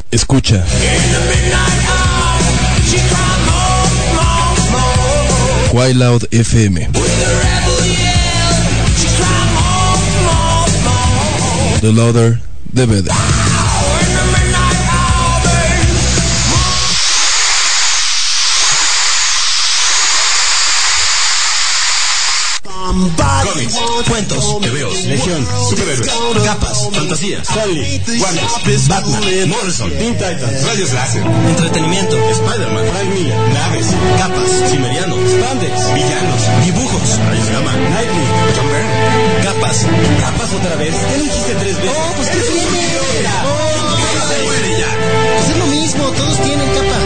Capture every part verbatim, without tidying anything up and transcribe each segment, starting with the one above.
Escucha. Quite Loud F M. The louder, the better. Cómics, cuentos, tebeos, legión, superhéroes, capas, fantasías, Stanley, Warner, Batman, Morrison, Teen Titans, rayos láser, entretenimiento, Spider-Man, Frank Miller, naves, capas, Cimmeriano, Spandex, villanos, dibujos, rayos gamma, Nightwing, John Byrne, capas, capas otra vez, ya lo dijiste tres veces. Oh, pues qué tiene. Oh, se muere ya. Pues es lo mismo, todos tienen capa.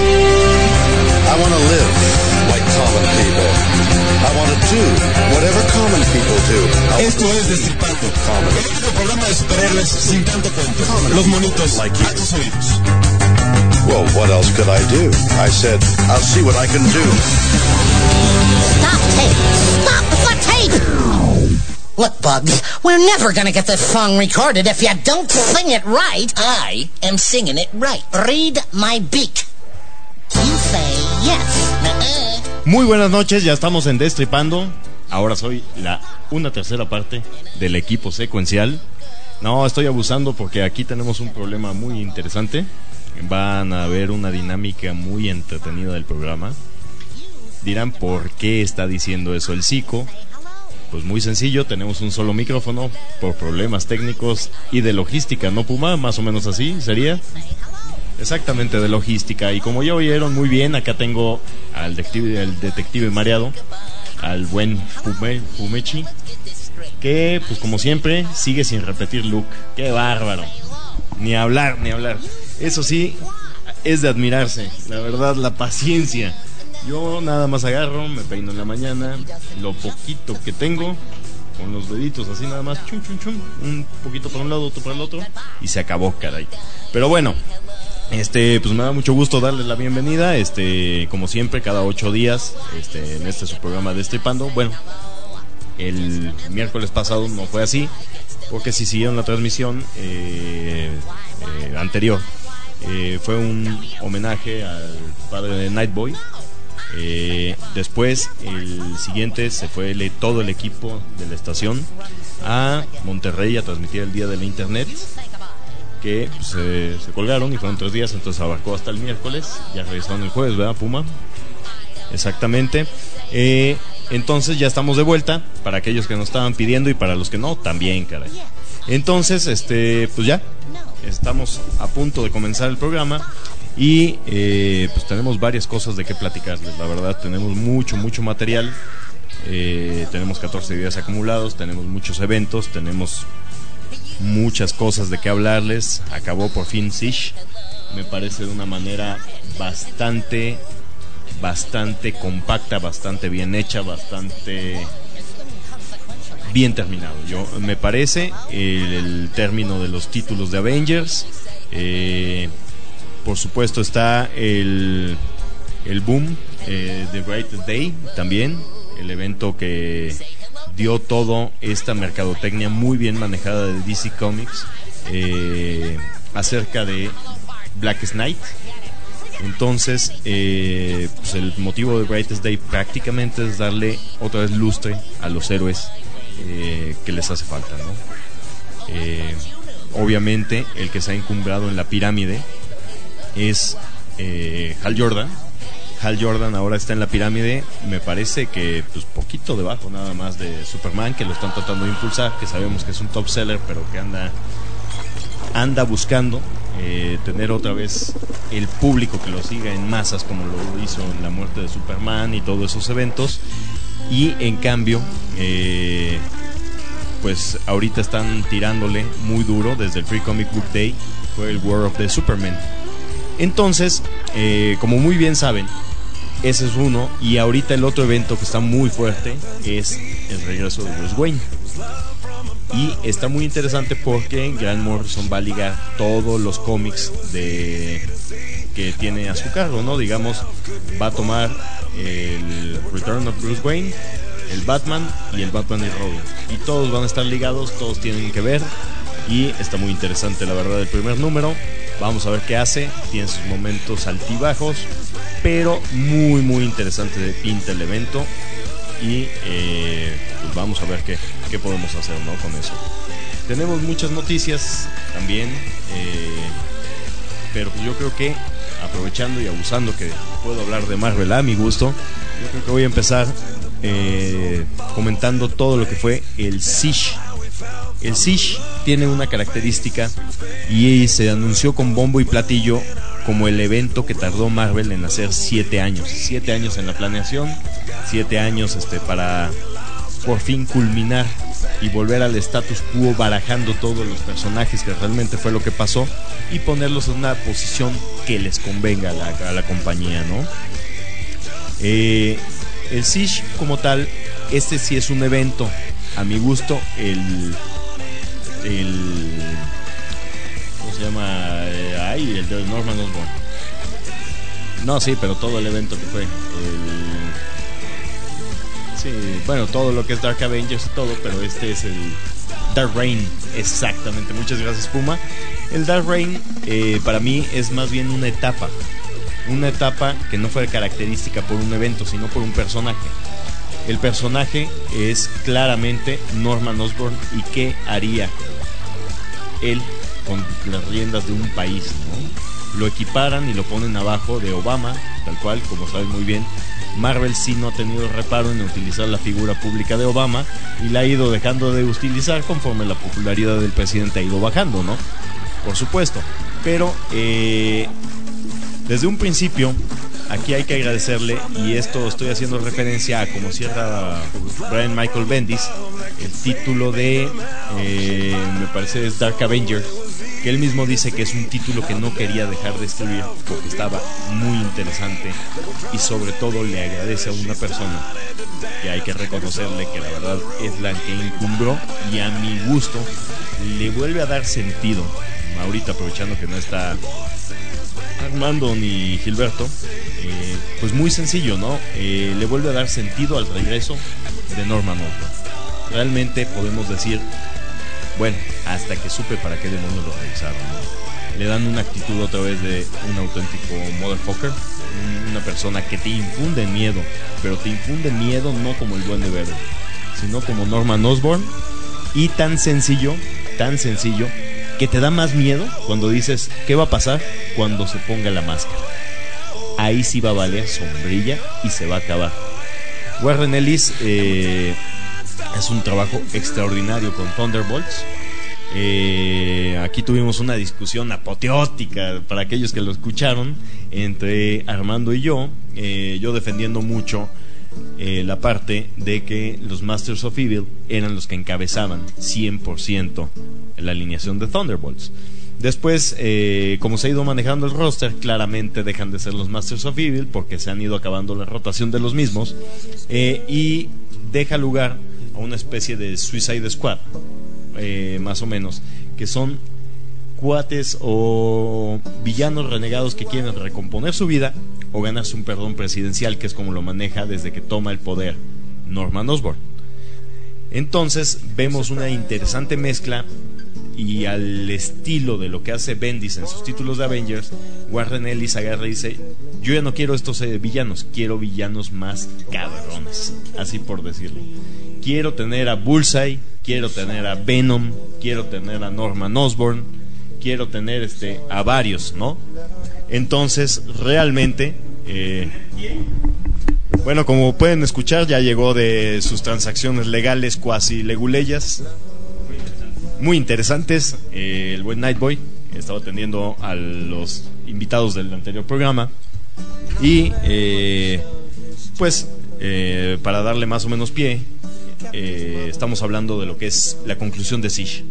I want to live like common people. I want to do whatever common people do. Esto es Destripando, el único programa de superhéroes sin tanto cuento. Los monitos like a tus oídos. Well, what else could I do? I said, I'll see what I can do. Stop tape! Stop the tape! Look, Bugs, we're never gonna get this song recorded if you don't sing it right. I am singing it right. Read my beak. You say yes. Uh-uh. Muy buenas noches, ya estamos en Destripando. Ahora soy la una tercera parte del equipo secuencial. No, estoy abusando porque aquí tenemos un problema muy interesante. Van a ver una dinámica muy entretenida del programa. Dirán, ¿por qué está diciendo eso el Zico? Pues muy sencillo, tenemos un solo micrófono por problemas técnicos y de logística, ¿no, Puma? Más o menos así sería. Exactamente, de logística. Y como ya oyeron muy bien, acá tengo al detective, al detective mareado, al buen Pume, Pumechi, que pues como siempre sigue sin repetir look. ¡Qué bárbaro! Ni hablar, ni hablar. Eso sí, es de admirarse, la verdad, la paciencia. Yo nada más agarro, me peino en la mañana, lo poquito que tengo, con los deditos así nada más, chum, chum, chum, un poquito para un lado, otro para el otro, y se acabó, caray. Pero bueno, Este, pues me da mucho gusto darles la bienvenida, este, como siempre, cada ocho días, este, en este su programa Destripando. Bueno, el miércoles pasado no fue así, porque si siguieron la transmisión eh, eh, anterior, eh, fue un homenaje al padre de Nightboy. Eh, después, el siguiente, se fue el, todo el equipo de la estación a Monterrey a transmitir el Día de la Internet, que pues, se, se colgaron y fueron tres días, entonces abarcó hasta el miércoles. Ya regresaron el jueves, ¿verdad, Puma? Exactamente. Eh, entonces ya estamos de vuelta, para aquellos que nos estaban pidiendo y para los que no, también, caray. Entonces, este, pues ya estamos a punto de comenzar el programa y eh, pues tenemos varias cosas de qué platicarles. La verdad, tenemos mucho, mucho material. Eh, tenemos catorce días acumulados, tenemos muchos eventos, tenemos muchas cosas de qué hablarles. Acabó por fin Siege, me parece de una manera bastante bastante compacta, bastante bien hecha, bastante bien terminado. Yo me parece el, el término de los títulos de Avengers. Eh, por supuesto está el el boom eh, de Brightest Day también, el evento que dio todo esta mercadotecnia muy bien manejada de D C Comics eh, acerca de Blackest Night. Entonces eh, pues el motivo de Brightest Day prácticamente es darle otra vez lustre a los héroes eh, que les hace falta, ¿no? Eh, obviamente el que se ha encumbrado en la pirámide es eh, Hal Jordan. Hal Jordan ahora está en la pirámide, me parece que pues poquito debajo nada más de Superman, que lo están tratando de impulsar, que sabemos que es un top seller, pero que anda anda buscando eh, tener otra vez el público que lo siga en masas, como lo hizo en la muerte de Superman y todos esos eventos. Y en cambio eh, pues ahorita están tirándole muy duro desde el Free Comic Book Day, fue el War of the Superman. Entonces eh, como muy bien saben, ese es uno, y ahorita el otro evento que está muy fuerte es el regreso de Bruce Wayne. Y está muy interesante porque Grant Morrison va a ligar todos los cómics de que tiene a su cargo, ¿no? Digamos, va a tomar el Return of Bruce Wayne, el Batman y el Batman y Robin. Y todos van a estar ligados, todos tienen que ver. Y está muy interesante, la verdad, el primer número. Vamos a ver qué hace. Tiene sus momentos altibajos, pero muy muy interesante de pinta el evento. Y eh, pues vamos a ver qué, qué podemos hacer, ¿no? Con eso. Tenemos muchas noticias también, eh, pero pues yo creo que aprovechando y abusando que puedo hablar de Marvel a mi gusto, yo creo que voy a empezar eh, comentando todo lo que fue el Siege. El Siege tiene una característica y se anunció con bombo y platillo como el evento que tardó Marvel en hacer siete años. Siete años en la planeación, siete años este, para por fin culminar y volver al status quo, barajando todos los personajes, que realmente fue lo que pasó, y ponerlos en una posición que les convenga a la, a la compañía, ¿no? Eh, el Siege como tal, este sí es un evento, a mi gusto, el... el ¿cómo se llama? Eh, ay, el de Norman Osborn. No, sí, pero todo el evento que fue. El... Sí, bueno, todo lo que es Dark Avengers y todo, pero este es el Dark Reign, exactamente. Muchas gracias, Puma. El Dark Reign eh, para mí es más bien una etapa. Una etapa que no fue característica por un evento, sino por un personaje. El personaje es claramente Norman Osborn y qué haría él con las riendas de un país, ¿no? Lo equiparan y lo ponen abajo de Obama, tal cual, como sabes muy bien. Marvel sí no ha tenido reparo en utilizar la figura pública de Obama y la ha ido dejando de utilizar conforme la popularidad del presidente ha ido bajando, ¿no? Por supuesto. Pero eh, desde un principio, aquí hay que agradecerle, y esto estoy haciendo referencia a como cierra Brian Michael Bendis, el título de, eh, me parece es Dark Avenger, que él mismo dice que es un título que no quería dejar de escribir porque estaba muy interesante, y sobre todo le agradece a una persona que hay que reconocerle que la verdad es la que encumbró y a mi gusto le vuelve a dar sentido. Ahorita, aprovechando que no está Armando ni Gilberto, eh, pues muy sencillo, ¿no? Eh, le vuelve a dar sentido al regreso de Norman Osborn. Realmente podemos decir, bueno, hasta que supe para qué demonios lo realizaron, ¿no? Le dan una actitud otra vez de un auténtico motherfucker, una persona que te infunde miedo, pero te infunde miedo no como el Duende Verde, sino como Norman Osborn, y tan sencillo, tan sencillo, que te da más miedo cuando dices, ¿qué va a pasar cuando se ponga la máscara? Ahí sí va a valer sombrilla y se va a acabar. Warren Ellis eh, es un trabajo extraordinario con Thunderbolts. Eh, aquí tuvimos una discusión apoteótica para aquellos que lo escucharon entre Armando y yo, eh, yo defendiendo mucho eh, la parte de que los Masters of Evil eran los que encabezaban cien por ciento la alineación de Thunderbolts. Después, eh, como se ha ido manejando el roster, claramente dejan de ser los Masters of Evil porque se han ido acabando la rotación de los mismos, eh, y deja lugar a una especie de Suicide Squad, eh, más o menos, que son cuates o villanos renegados que quieren recomponer su vida o ganarse un perdón presidencial, que es como lo maneja desde que toma el poder Norman Osborn. Entonces vemos una interesante mezcla, y al estilo de lo que hace Bendis en sus títulos de Avengers, Warren Ellis agarra y dice, yo ya no quiero estos eh, villanos, quiero villanos más cabrones, así por decirlo. Quiero tener a Bullseye, quiero tener a Venom, quiero tener a Norman Osborn, quiero tener este a varios, ¿no? Entonces realmente eh, bueno, como pueden escuchar, ya llegó de sus transacciones legales cuasi leguleyas, muy interesantes. Eh, el buen Nightboy estaba atendiendo a los invitados del anterior programa, y eh, pues eh, para darle más o menos pie, eh, estamos hablando de lo que es la conclusión de Siege.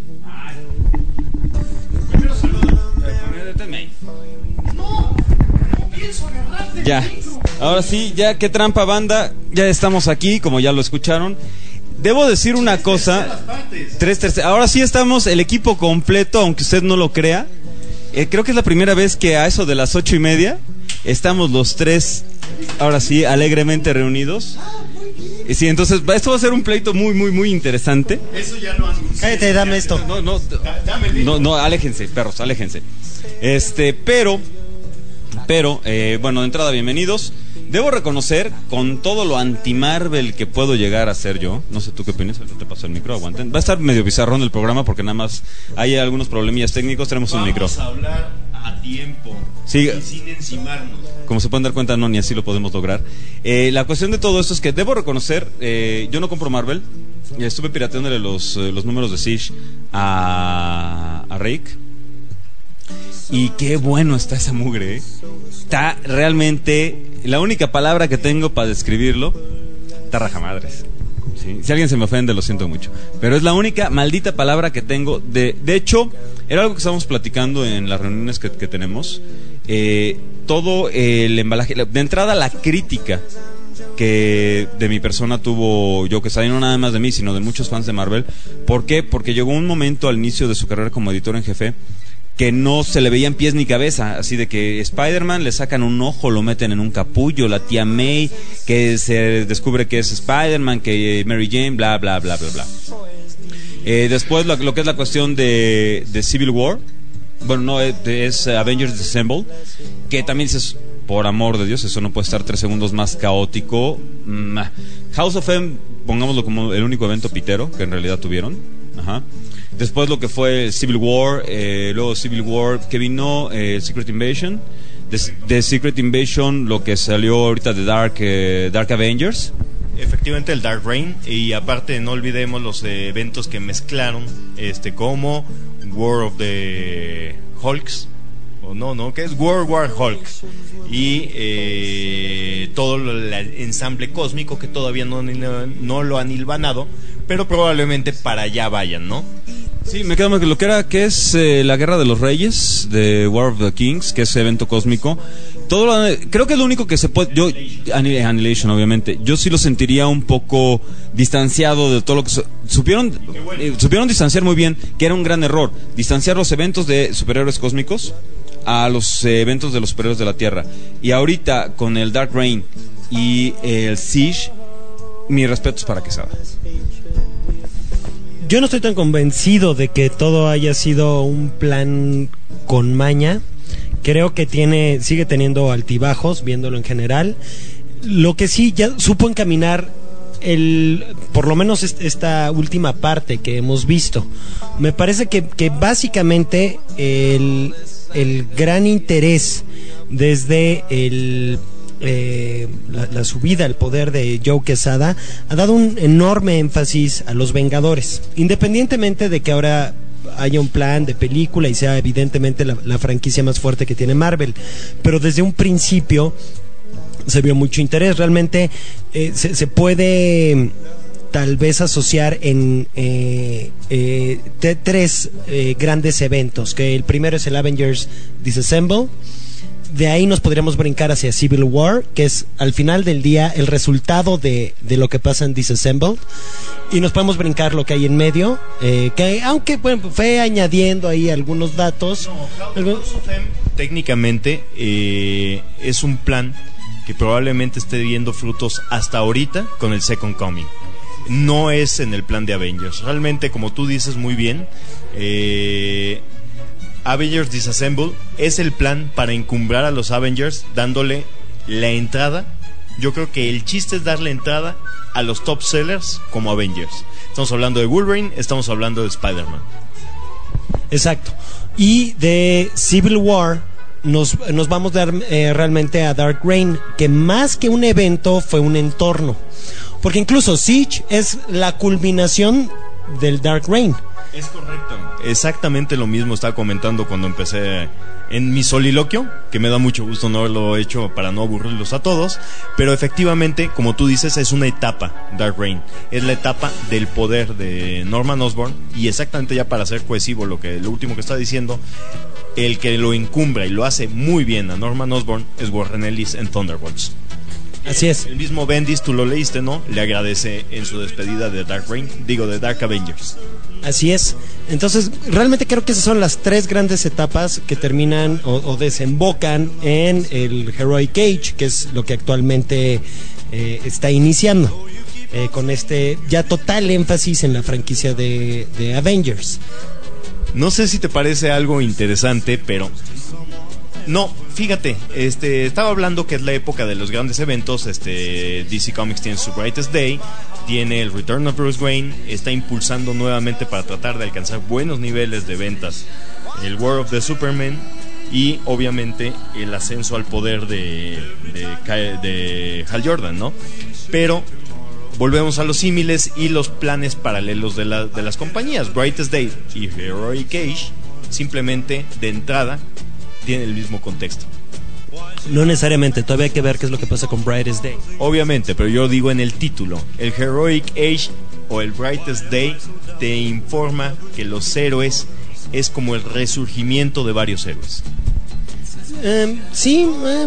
Ya, ahora sí, ya qué trampa, banda, ya estamos aquí, como ya lo escucharon. Debo decir una cosa, tres terceras, ahora sí estamos el equipo completo, aunque usted no lo crea. Eh, creo que es la primera vez que a eso de las ocho y media estamos los tres, ahora sí, alegremente reunidos. Eh, Sí, entonces va- esto va a ser un pleito muy, muy, muy interesante. Eso ya lo anuncié. Cállate, dame esto. No, no, Da- dame el no, no, aléjense, perros, aléjense. Este, pero, pero, eh, bueno, de entrada, bienvenidos. Debo reconocer, con todo lo anti-Marvel que puedo llegar a ser yo, no sé tú qué opinas, ahorita te paso el micro, aguanten. Va a estar medio bizarrón el programa porque nada más hay algunos problemillas técnicos, tenemos un micro. Vamos a hablar a tiempo. Sí. Y sin encimarnos. Como se pueden dar cuenta, no, ni así lo podemos lograr. Eh, la cuestión de todo esto es que debo reconocer, eh, yo no compro Marvel, y estuve pirateándole los, eh, los números de Siege a, a Rick. Y qué bueno está esa mugre, ¿eh? Está realmente, la única palabra que tengo para describirlo, está rajamadres. ¿Sí? Si alguien se me ofende, lo siento mucho. Pero es la única maldita palabra que tengo. De, de hecho, era algo que estábamos platicando en las reuniones que, que tenemos. Eh, todo el embalaje, de entrada la crítica que de mi persona tuvo yo, que no nada más de mí, sino de muchos fans de Marvel. ¿Por qué? Porque llegó un momento al inicio de su carrera como editor en jefe que no se le veían pies ni cabeza, así de que Spider-Man le sacan un ojo, lo meten en un capullo, la tía May, que se descubre que es Spider-Man, que Mary Jane, bla, bla, bla, bla, bla. Eh, después lo, lo que es la cuestión de, de Civil War, bueno, no, es, es Avengers Assemble, que también dices, por amor de Dios, eso no puede estar tres segundos más caótico. Mm, House of M, pongámoslo como el único evento pitero que en realidad tuvieron. Ajá. Después lo que fue Civil War, eh, luego Civil War que vino, eh, Secret Invasion, de, de Secret Invasion lo que salió ahorita de Dark, eh, Dark Avengers. Efectivamente el Dark Reign, y aparte no olvidemos los eh, eventos que mezclaron, este como War of the Hulks, o no, no, que es World War Hulk, y eh, todo el ensamble cósmico que todavía no, no, no lo han hilvanado, pero probablemente para allá vayan, ¿no? Sí, me queda más que lo que era, que es eh, la Guerra de los Reyes, de War of the Kings, que es evento cósmico. Todo lo, creo que es lo único que se puede, yo, Annihilation obviamente, yo sí lo sentiría un poco distanciado de todo lo que su, supieron, eh, supieron distanciar muy bien, que era un gran error, distanciar los eventos de superhéroes cósmicos a los eh, eventos de los superhéroes de la Tierra. Y ahorita con el Dark Reign y el Siege, mis respetos para Quesada. Yo no estoy tan convencido de que todo haya sido un plan con maña. Creo que tiene, sigue teniendo altibajos, viéndolo en general. Lo que sí ya supo encaminar el, por lo menos esta última parte que hemos visto. Me parece que, que básicamente el, el gran interés desde el Eh, la, la subida al poder de Joe Quesada ha dado un enorme énfasis a los Vengadores, independientemente de que ahora haya un plan de película y sea evidentemente la, la franquicia más fuerte que tiene Marvel, pero desde un principio se vio mucho interés. Realmente eh, se, se puede tal vez asociar en eh, eh, t- tres eh, grandes eventos, que el primero es el Avengers Disassemble. De ahí nos podríamos brincar hacia Civil War, que es al final del día el resultado de, de lo que pasa en Disassembled. Y nos podemos brincar lo que hay en medio, eh, que aunque bueno, fue añadiendo ahí algunos datos. No, House of M técnicamente eh, es un plan que probablemente esté viendo frutos hasta ahorita con el Second Coming. No es en el plan de Avengers. Realmente, como tú dices muy bien, eh... Avengers Disassemble es el plan para encumbrar a los Avengers, dándole la entrada. Yo creo que el chiste es darle entrada a los top sellers como Avengers. Estamos hablando de Wolverine, estamos hablando de Spider-Man. Exacto. Y de Civil War nos, nos vamos a dar eh, realmente a Dark Reign, que más que un evento fue un entorno. Porque incluso Siege es la culminación del Dark Reign. Es correcto. Exactamente lo mismo estaba comentando cuando empecé en mi soliloquio, que me da mucho gusto no haberlo hecho para no aburrirlos a todos, pero efectivamente, como tú dices, es una etapa, Dark Reign. Es la etapa del poder de Norman Osborn, y exactamente, ya para ser cohesivo lo que lo último que está diciendo, el que lo encumbra y lo hace muy bien a Norman Osborn es Warren Ellis en Thunderbolts. Así es. El mismo Bendis, tú lo leíste, ¿no? Le agradece en su despedida de Dark Reign, digo, de Dark Avengers. Así es. Entonces, realmente creo que esas son las tres grandes etapas que terminan o, o desembocan en el Heroic Age, que es lo que actualmente eh, está iniciando. eh, con este ya total énfasis en la franquicia de, de Avengers. No sé si te parece algo interesante, pero no, fíjate, este, estaba hablando que es la época de los grandes eventos. Este, D C Comics tiene su Brightest Day, tiene el Return of Bruce Wayne, está impulsando nuevamente para tratar de alcanzar buenos niveles de ventas el War of the Superman y obviamente el ascenso al poder de, de, de Hal Jordan, ¿no? Pero volvemos a los símiles y los planes paralelos de, la, de las compañías. Brightest Day y Heroic Age simplemente de entrada tienen el mismo contexto. No necesariamente, todavía hay que ver qué es lo que pasa con Brightest Day. Obviamente, pero yo digo en el título, el Heroic Age o el Brightest Day te informa que los héroes es como el resurgimiento de varios héroes. Eh, sí, eh,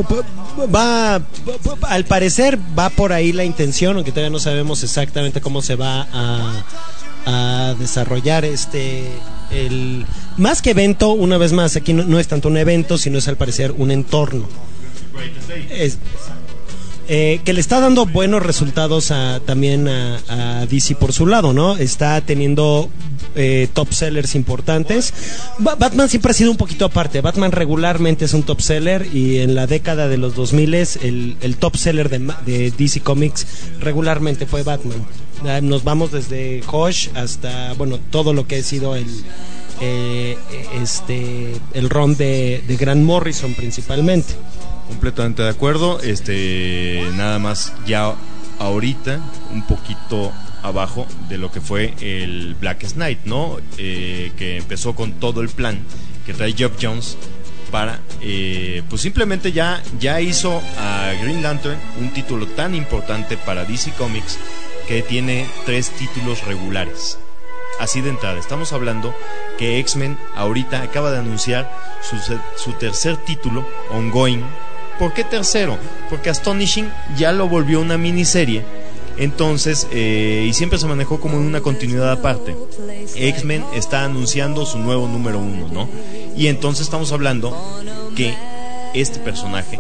va, va, al parecer va por ahí la intención, aunque todavía no sabemos exactamente cómo se va a, a desarrollar este, el más que evento. Una vez más, aquí no, no es tanto un evento, sino es al parecer un entorno. Es, eh, que le está dando buenos resultados a, también a, a D C por su lado, ¿no? Está teniendo eh, top sellers importantes. Ba- Batman siempre ha sido un poquito aparte. Batman regularmente es un top seller y en la década de los dos mil el, el top seller de, de D C Comics regularmente fue Batman. Nos vamos desde Hush hasta, bueno, todo lo que ha sido el eh, este el run de, de Grant Morrison principalmente. Completamente de acuerdo. Este, nada más ya ahorita un poquito abajo de lo que fue el Blackest Night, ¿no? Eh, que empezó con todo el plan que trae Geoff Johns para, eh, pues simplemente ya, ya hizo a Green Lantern un título tan importante para D C Comics que tiene tres títulos regulares. Así de entrada, estamos hablando que X-Men ahorita acaba de anunciar su, su tercer título ongoing. ¿Por qué tercero? Porque Astonishing ya lo volvió una miniserie. Entonces, eh, y siempre se manejó como en una continuidad aparte. X-Men está anunciando su nuevo número uno, ¿no? Y entonces estamos hablando que este personaje,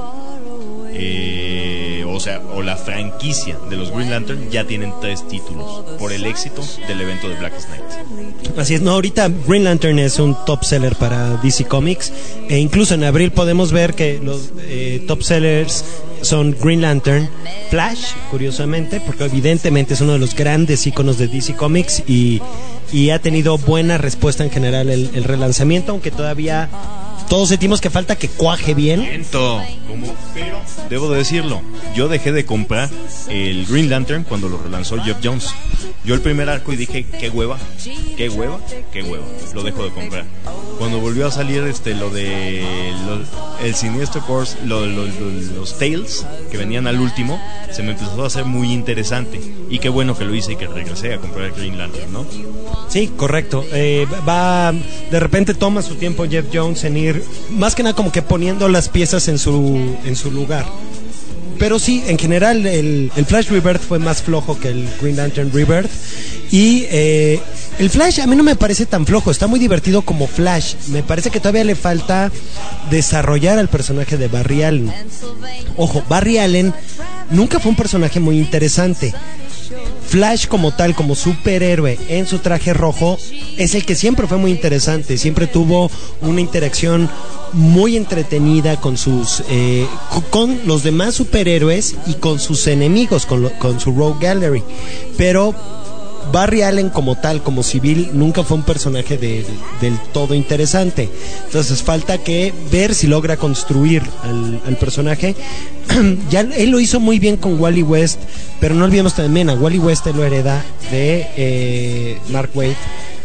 eh, o sea, o la franquicia de los Green Lantern ya tienen tres títulos por el éxito del evento de Blackest Night. Así es, no, ahorita Green Lantern es un top seller para D C Comics e incluso en abril podemos ver que los eh, top sellers son Green Lantern, Flash, curiosamente, porque evidentemente es uno de los grandes iconos de D C Comics y, y ha tenido buena respuesta en general el, el relanzamiento, aunque todavía todos sentimos que falta que cuaje bien. Lento, como, pero debo de decirlo, yo dejé de comprar el Green Lantern cuando lo relanzó Geoff Johns. Yo el primer arco y dije, qué hueva, qué hueva, qué hueva, lo dejo de comprar. Cuando volvió a salir este lo de lo, el Siniestro Corps, lo, lo, lo, los Tales que venían al último, se me empezó a hacer muy interesante. Y qué bueno que lo hice y que regresé a comprar el Green Lantern, ¿no? Sí, correcto. Eh, va, de repente toma su tiempo Geoff Johns en ir, más que nada como que poniendo las piezas en su, en su lugar. Pero sí, en general el, el Flash Rebirth fue más flojo que el Green Lantern Rebirth. Y eh, el Flash a mí no me parece tan flojo, está muy divertido como Flash. Me parece que todavía le falta desarrollar al personaje de Barry Allen. Ojo, Barry Allen nunca fue un personaje muy interesante. Flash como tal, como superhéroe en su traje rojo, es el que siempre fue muy interesante. Siempre tuvo una interacción muy entretenida con sus eh, con los demás superhéroes y con sus enemigos, con, lo, con su Rogue Gallery. Pero Barry Allen como tal, como civil, nunca fue un personaje de, de, del todo interesante. Entonces falta que ver si logra construir al, al personaje. Ya él lo hizo muy bien con Wally West, pero no olvidemos también a Wally West, él lo hereda de eh, Mark Waid.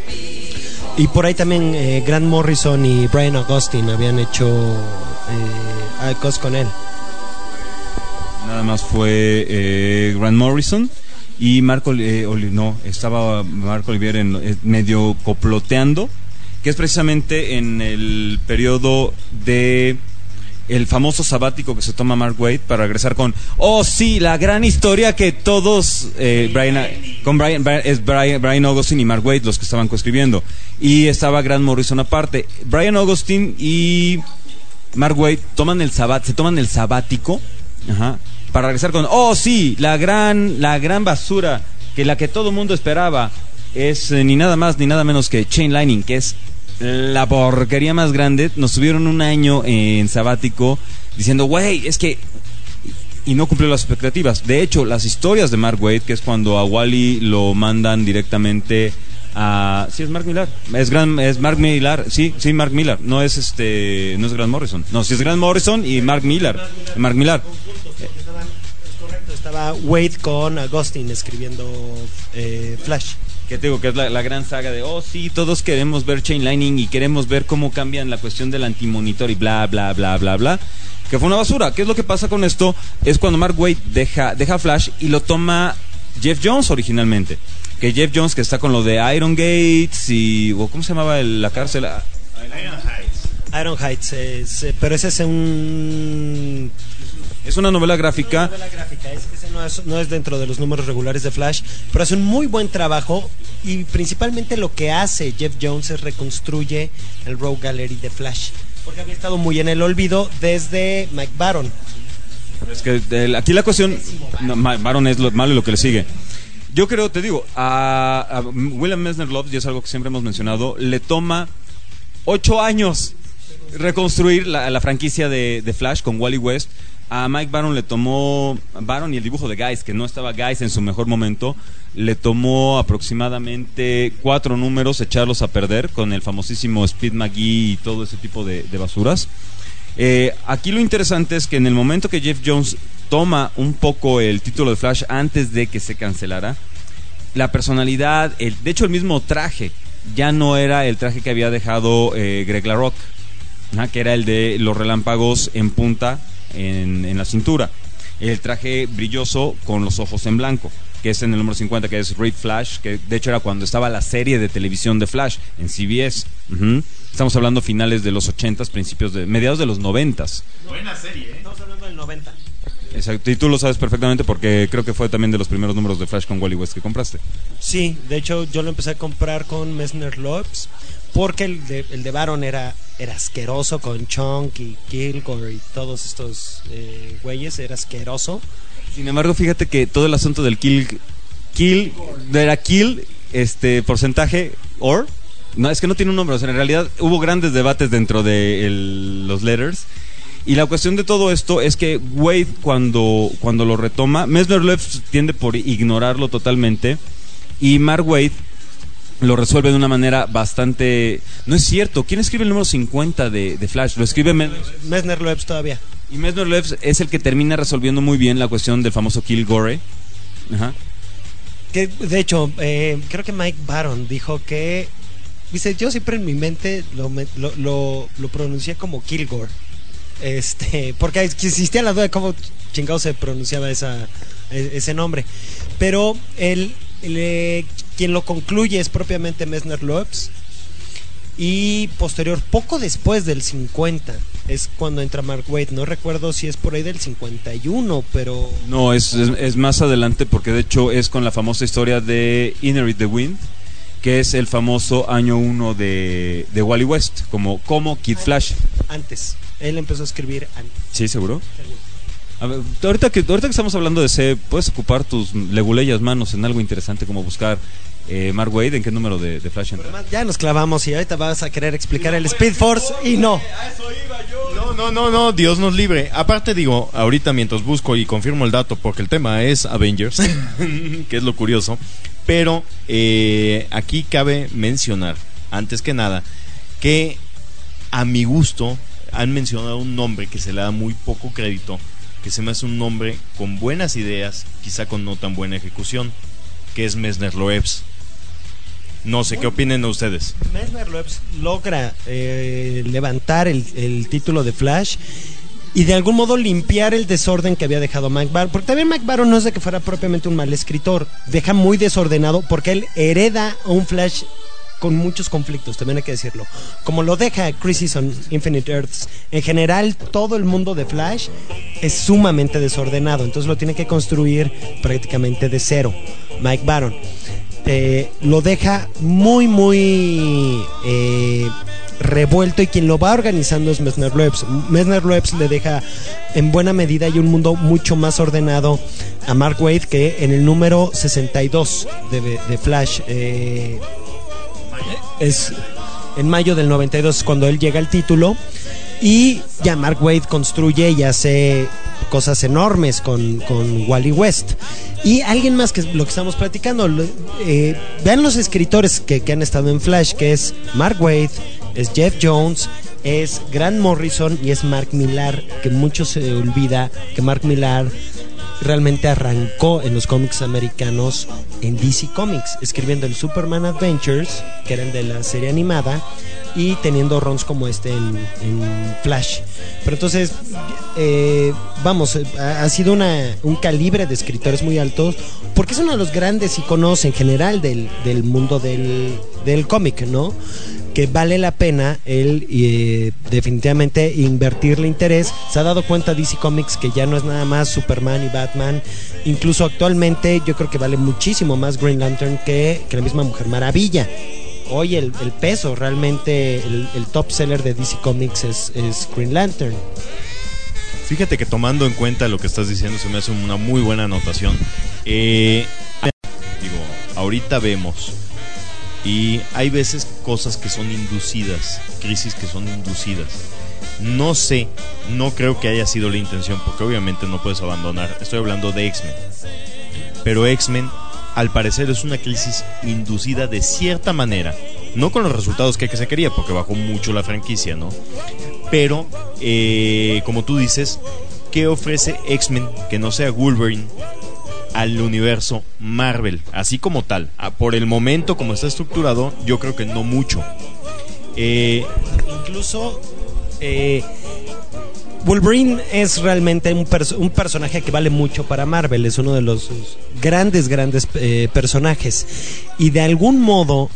Y por ahí también eh, Grant Morrison y Brian Augustine habían hecho eh, cosas con él. Nada más fue eh, Grant Morrison y Marco eh, Oli, no, estaba Marco Olivier en, eh, medio coploteando, que es precisamente en el periodo de el famoso sabático que se toma Mark Waid para regresar con oh sí, la gran historia que todos eh, Brian, con Brian, Brian es Brian, Brian Augustine y Mark Waid los que estaban coescribiendo, y estaba Grant Morrison aparte. Brian Augustine y Mark Waid toman el sabat, se toman el sabático, ajá, para regresar con, oh sí, la gran, la gran basura, que la que todo el mundo esperaba es eh, ni nada más ni nada menos que Chain Lightning, que es la porquería más grande. Nos tuvieron un año en sabático diciendo, güey, es que... Y no cumplió las expectativas. De hecho, las historias de Mark Waid, que es cuando a Wally lo mandan directamente a... Sí, es Mark Millar. Es, Gran, es Mark Millar. Sí, sí, Mark Millar. No es este... No es Grant Morrison. No, sí es Grant Morrison y Mark Millar. Mark Millar. Correcto, estaba Wade con Agustín escribiendo eh, Flash. Que te digo que es la, la gran saga de, oh sí, todos queremos ver Chain Lightning y queremos ver cómo cambian la cuestión del antimonitor y bla, bla, bla, bla, bla. Que fue una basura. ¿Qué es lo que pasa con esto? Es cuando Mark Waid deja, deja Flash y lo toma Jeff Jones originalmente. Que Jeff Jones, que está con lo de Iron Gates y... o ¿cómo se llamaba el, la cárcel? Iron Heights. Iron Heights, es, pero ese es un... Es una novela gráfica. Una novela gráfica. Es, ese no es, no es dentro de los números regulares de Flash, pero hace un muy buen trabajo y principalmente lo que hace Jeff Jones es reconstruye el Rogue Gallery de Flash. Porque había estado muy en el olvido desde Mike Baron. Es que el, aquí la cuestión... No, Baron es lo malo y lo que le sigue. Yo creo, te digo, a, a William Messner Loeb, y es algo que siempre hemos mencionado, le toma ocho años reconstruir la, la franquicia de, de Flash con Wally West. A Mike Baron le tomó... Baron y el dibujo de Guys, que no estaba Guys en su mejor momento, le tomó aproximadamente cuatro números echarlos a perder con el famosísimo Speed McGee y todo ese tipo de, de basuras. Eh, aquí lo interesante es que en el momento que Jeff Jones toma un poco el título de Flash antes de que se cancelara, la personalidad, el, de hecho el mismo traje, ya no era el traje que había dejado eh, Greg LaRocque, ¿no? Que era el de los relámpagos en punta en, en la cintura, el traje brilloso con los ojos en blanco, que es en el número cincuenta, que es Red Flash, que de hecho era cuando estaba la serie de televisión de Flash en C B S. Uh-huh. Estamos hablando finales de los ochentas, principios de mediados de los noventas. Buena serie, ¿eh? Estamos hablando del noventa. Exacto, y tú lo sabes perfectamente porque creo que fue también de los primeros números de Flash con Wally West que compraste. Sí, de hecho yo lo empecé a comprar con Messner Loebs porque el de, el de Baron era, era asqueroso con Chunk y Kilgore y todos estos eh, güeyes, era asqueroso. Sin embargo, fíjate que todo el asunto del Kill, Kill, era Kill, este porcentaje, or, no, es que no tiene un nombre, o sea, en realidad hubo grandes debates dentro de el, los letters. Y la cuestión de todo esto es que Wade cuando, cuando lo retoma, Messner Loeb tiende por ignorarlo totalmente y Mark Waid lo resuelve de una manera bastante... No es cierto, ¿quién escribe el número cincuenta de, de Flash? Lo escribe Messner Loeb todavía. Y Messner Loeb es el que termina resolviendo muy bien la cuestión del famoso Kilgore. Ajá. Que de hecho, eh, creo que Mike Baron dijo que... Dice, yo siempre en mi mente lo, lo, lo, lo pronuncié como Kilgore. Este, porque existía la duda de cómo chingado se pronunciaba esa, ese nombre. Pero el, el, quien lo concluye es propiamente Messner Loeb. Y posterior, poco después del cincuenta, es cuando entra Mark Waid. No recuerdo si es por ahí del cincuenta y uno, pero... No, es, es, es más adelante porque de hecho es con la famosa historia de Inherit the Wind, que es el famoso año uno de, de Wally West, como, como Kid Flash. Antes. Él empezó a escribir antes. ¿Sí, seguro? A ver, ahorita que ahorita que estamos hablando de C, ¿puedes ocupar tus leguleyas manos en algo interesante como buscar eh, Mark Waid? ¿En qué número de, de Flash entra? Ya nos clavamos y ahorita vas a querer explicar el Speed Force y no. No, no, no, no, Dios nos libre. Aparte digo, ahorita mientras busco y confirmo el dato, porque el tema es Avengers, que es lo curioso, pero eh, aquí cabe mencionar, antes que nada, que a mi gusto han mencionado un nombre que se le da muy poco crédito, que se me hace un nombre con buenas ideas, quizá con no tan buena ejecución, que es Messner Loeb. No sé, ¿qué opinen ustedes? Messner Loeb logra eh, levantar el, el título de Flash y de algún modo limpiar el desorden que había dejado Mike Baron, porque también Mike Baron no es de que fuera propiamente un mal escritor, deja muy desordenado porque él hereda a un Flash con muchos conflictos, también hay que decirlo, como lo deja Crisis on Infinite Earths. En general todo el mundo de Flash es sumamente desordenado, entonces lo tiene que construir prácticamente de cero Mike Baron. Eh, lo deja muy muy eh, revuelto, y quien lo va organizando es Messner Loebs. Messner Loebs le deja en buena medida y un mundo mucho más ordenado a Mark Waid, que en el número sesenta y dos de, de Flash eh, es en mayo del noventa y dos cuando él llega al título, y ya Mark Waid construye y hace cosas enormes con, con Wally West. Y alguien más, que es lo que estamos platicando, eh, vean los escritores que, que han estado en Flash, que es Mark Waid, es Jeff Jones, es Grant Morrison y es Mark Millar, que mucho se olvida que Mark Millar realmente arrancó en los cómics americanos en D C Comics, escribiendo el Superman Adventures, que eran de la serie animada, y teniendo runs como este en, en Flash. Pero entonces, eh, vamos, ha, ha sido una, un calibre de escritores muy altos, porque es uno de los grandes iconos en general del, del mundo del, del cómic, ¿no? Que vale la pena el eh, definitivamente invertirle interés. Se ha dado cuenta D C Comics que ya no es nada más Superman y Batman. Incluso actualmente yo creo que vale muchísimo más Green Lantern que, que la misma Mujer Maravilla. Hoy el, el peso, realmente el, el top seller de D C Comics es, es Green Lantern. Fíjate que tomando en cuenta lo que estás diciendo, se me hace una muy buena anotación. Eh, digo, ahorita vemos, y hay veces cosas que son inducidas, crisis que son inducidas. No sé, no creo que haya sido la intención, porque obviamente no puedes abandonar. Estoy hablando de X-Men. Pero X-Men, al parecer, es una crisis inducida de cierta manera. No con los resultados que, que se quería, porque bajó mucho la franquicia, ¿no? Pero, eh, como tú dices, ¿qué ofrece X-Men que no sea Wolverine al universo Marvel, así como tal? Por el momento, como está estructurado, yo creo que no mucho. Eh, Incluso eh, Wolverine es realmente un, perso- un personaje que vale mucho para Marvel. Es uno de los grandes, grandes eh, personajes. Y de algún modo,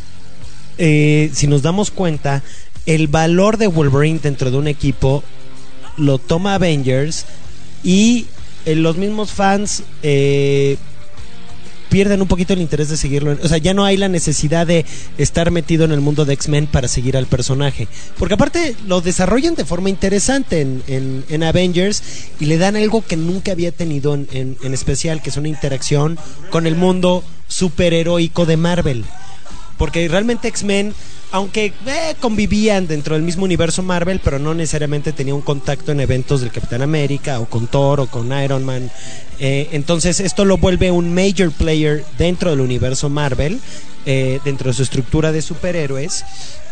eh, si nos damos cuenta, el valor de Wolverine dentro de un equipo lo toma Avengers, y eh, los mismos fans eh, pierden un poquito el interés de seguirlo. O sea, ya no hay la necesidad de estar metido en el mundo de X-Men para seguir al personaje, porque aparte lo desarrollan de forma interesante en, en, en Avengers, y le dan algo que nunca había tenido en, en, en especial, que es una interacción con el mundo superheroico de Marvel. Porque realmente X-Men, aunque eh, convivían dentro del mismo universo Marvel, pero no necesariamente tenía un contacto en eventos del Capitán América, o con Thor, o con Iron Man. Eh, entonces esto lo vuelve un major player dentro del universo Marvel, eh, dentro de su estructura de superhéroes,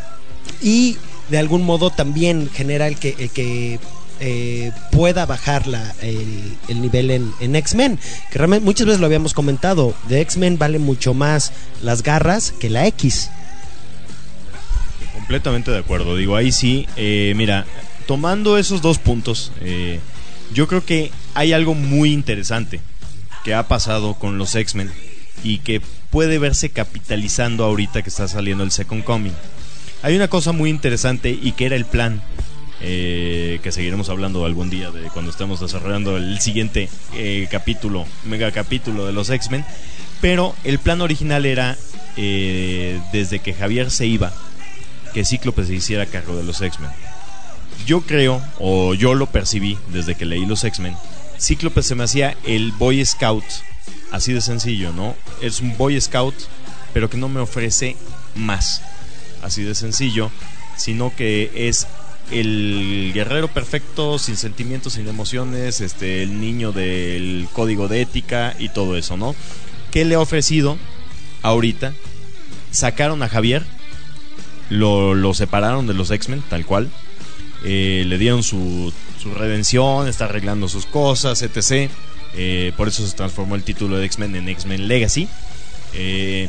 y de algún modo también genera el que, el que eh, pueda bajar la, el, el nivel en, en X-Men, que realmente muchas veces lo habíamos comentado. De X-Men vale mucho más las garras que la X. Completamente de acuerdo. Digo, ahí sí, eh, mira, tomando esos dos puntos, eh, yo creo que hay algo muy interesante que ha pasado con los X-Men y que puede verse capitalizando ahorita que está saliendo el Second Coming. Hay una cosa muy interesante, y que era el plan, eh, que seguiremos hablando algún día de cuando estemos desarrollando el siguiente eh, capítulo, mega capítulo de los X-Men. Pero el plan original era, eh, desde que Javier se iba, que Cíclope se hiciera cargo de los X-Men. Yo creo, o yo lo percibí desde que leí los X-Men, Cíclope se me hacía el Boy Scout, así de sencillo, ¿no? Es un Boy Scout, pero que no me ofrece más, así de sencillo, sino que es el guerrero perfecto, sin sentimientos, sin emociones, este, el niño del código de ética y todo eso, ¿no? ¿Qué le ha ofrecido ahorita? Sacaron a Javier, Lo, lo separaron de los X-Men, tal cual. eh, Le dieron su, su redención, está arreglando sus cosas, etcétera. eh, Por eso se transformó el título de X-Men en X-Men Legacy. eh,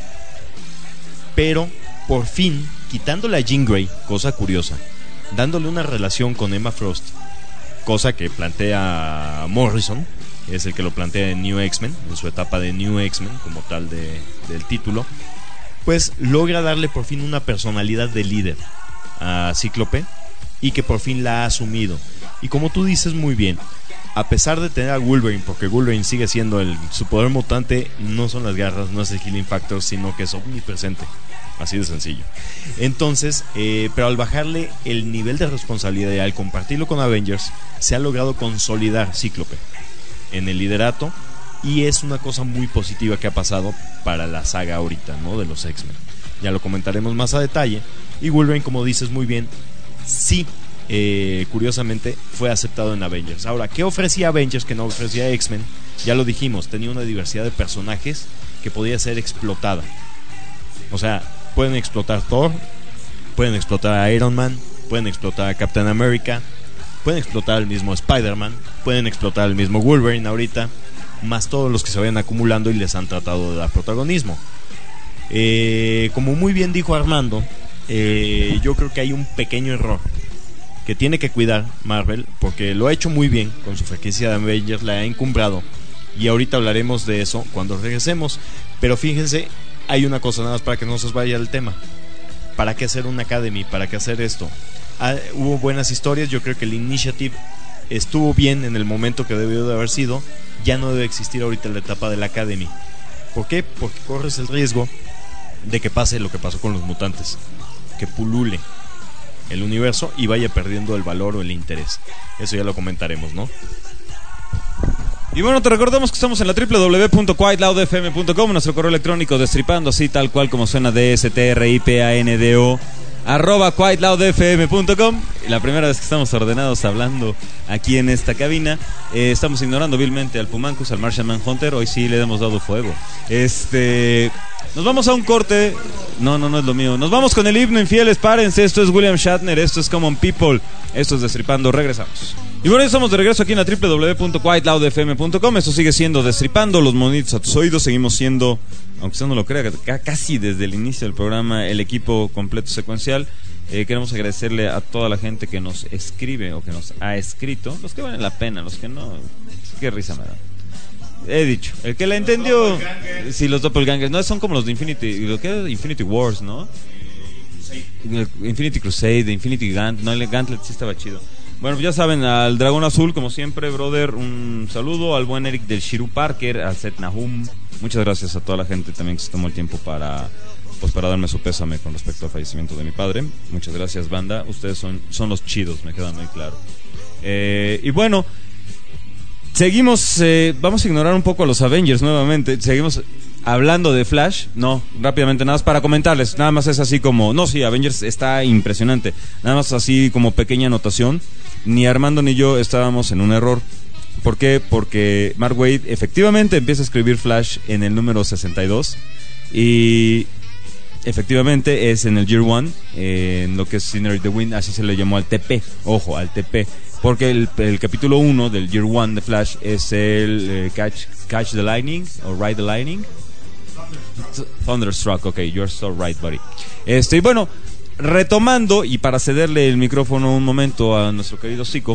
Pero, por fin, quitándole a Jean Grey, cosa curiosa, dándole una relación con Emma Frost, cosa que plantea Morrison, es el que lo plantea en New X-Men, en su etapa de New X-Men, como tal de, del título. Pues logra darle por fin una personalidad de líder a Cíclope, y que por fin la ha asumido. Y como tú dices muy bien, a pesar de tener a Wolverine, porque Wolverine sigue siendo el, su poder mutante no son las garras, no es el healing factor, sino que es omnipresente. así de sencillo. Entonces, eh, pero al bajarle el nivel de responsabilidad y al compartirlo con Avengers, se ha logrado consolidar Cíclope en el liderato, y es una cosa muy positiva que ha pasado para la saga ahorita, ¿no? De los X-Men. Ya lo comentaremos más a detalle. Y Wolverine, como dices muy bien, sí, eh, curiosamente fue aceptado en Avengers. Ahora, ¿qué ofrecía Avengers que no ofrecía X-Men? Ya lo dijimos, tenía una diversidad de personajes que podía ser explotada. O sea, pueden explotar Thor, pueden explotar a Iron Man, pueden explotar a Captain America, pueden explotar al mismo Spider-Man, pueden explotar al mismo Wolverine ahorita, más todos los que se vayan acumulando y les han tratado de dar protagonismo. Eh, como muy bien dijo Armando, eh, yo creo que hay un pequeño error que tiene que cuidar Marvel, porque lo ha hecho muy bien con su franquicia de Avengers, la ha encumbrado, y ahorita hablaremos de eso cuando regresemos. Pero fíjense, hay una cosa nada más para que no se os vaya el tema. ¿Para qué hacer una Academy? ¿Para qué hacer esto? Ah, hubo buenas historias, yo creo que el Initiative estuvo bien en el momento que debió de haber sido. Ya no debe existir ahorita la etapa de la Academy. ¿Por qué? Porque corres el riesgo de que pase lo que pasó con los mutantes, que pulule el universo y vaya perdiendo el valor o el interés. Eso ya lo comentaremos, ¿no? Y bueno, te recordamos que estamos en la doble u doble u doble u punto quiet loud f m punto com, nuestro correo electrónico destripando, así tal cual como suena, D S T R I P A N D O, arroba quiet loud f m punto com. La primera vez que estamos ordenados hablando aquí en esta cabina. Eh, estamos ignorando vilmente al Pumancus, al Martian Manhunter. Hoy sí le hemos dado fuego. Este... Nos vamos a un corte. No, no, no es lo mío. Nos vamos con el himno Infieles, párense. Esto es William Shatner, esto es Common People, esto es Destripando. Regresamos. Y bueno, ya estamos de regreso aquí en la doble u doble u doble u punto quiet loud f m punto com. Esto sigue siendo Destripando, los monitos a tus oídos. Seguimos siendo, aunque usted no lo crea, casi desde el inicio del programa, el equipo completo secuencial. Eh, queremos agradecerle a toda la gente que nos escribe o que nos ha escrito. Los que valen la pena, los que no, qué risa me da. He dicho, el que la entendió. Sí, los doppelgangers. No, son como los de Infinity, lo que es Infinity Wars, ¿no? Infinity Crusade, Infinity Gauntlet. No, el Gauntlet sí estaba chido. Bueno, ya saben, al Dragón Azul, como siempre, brother, un saludo. Al buen Eric del Shiru Parker, al Seth Nahum. Muchas gracias a toda la gente también que se tomó el tiempo para, pues, para darme su pésame con respecto al fallecimiento de mi padre. Muchas gracias, banda. Ustedes son, son los chidos, me queda muy claro. Eh, y bueno, seguimos, eh, vamos a ignorar un poco a los Avengers nuevamente. Seguimos hablando de Flash. No, rápidamente, nada más para comentarles. Nada más es así como, no, sí, Avengers está impresionante. Nada más así como pequeña anotación. Ni Armando ni yo estábamos en un error. ¿Por qué? Porque Mark Waid efectivamente empieza a escribir Flash en el número sesenta y dos. Y efectivamente es en el Year One, eh, en lo que es Scenery the Wind, así se le llamó al T P. Ojo, al T P. Porque el, el capítulo uno del Year One de Flash es el eh, Catch, Catch the Lightning o Ride the Lightning. Thunderstruck, ok, you're so right, buddy. Este, y bueno, retomando, y para cederle el micrófono un momento a nuestro querido Zico,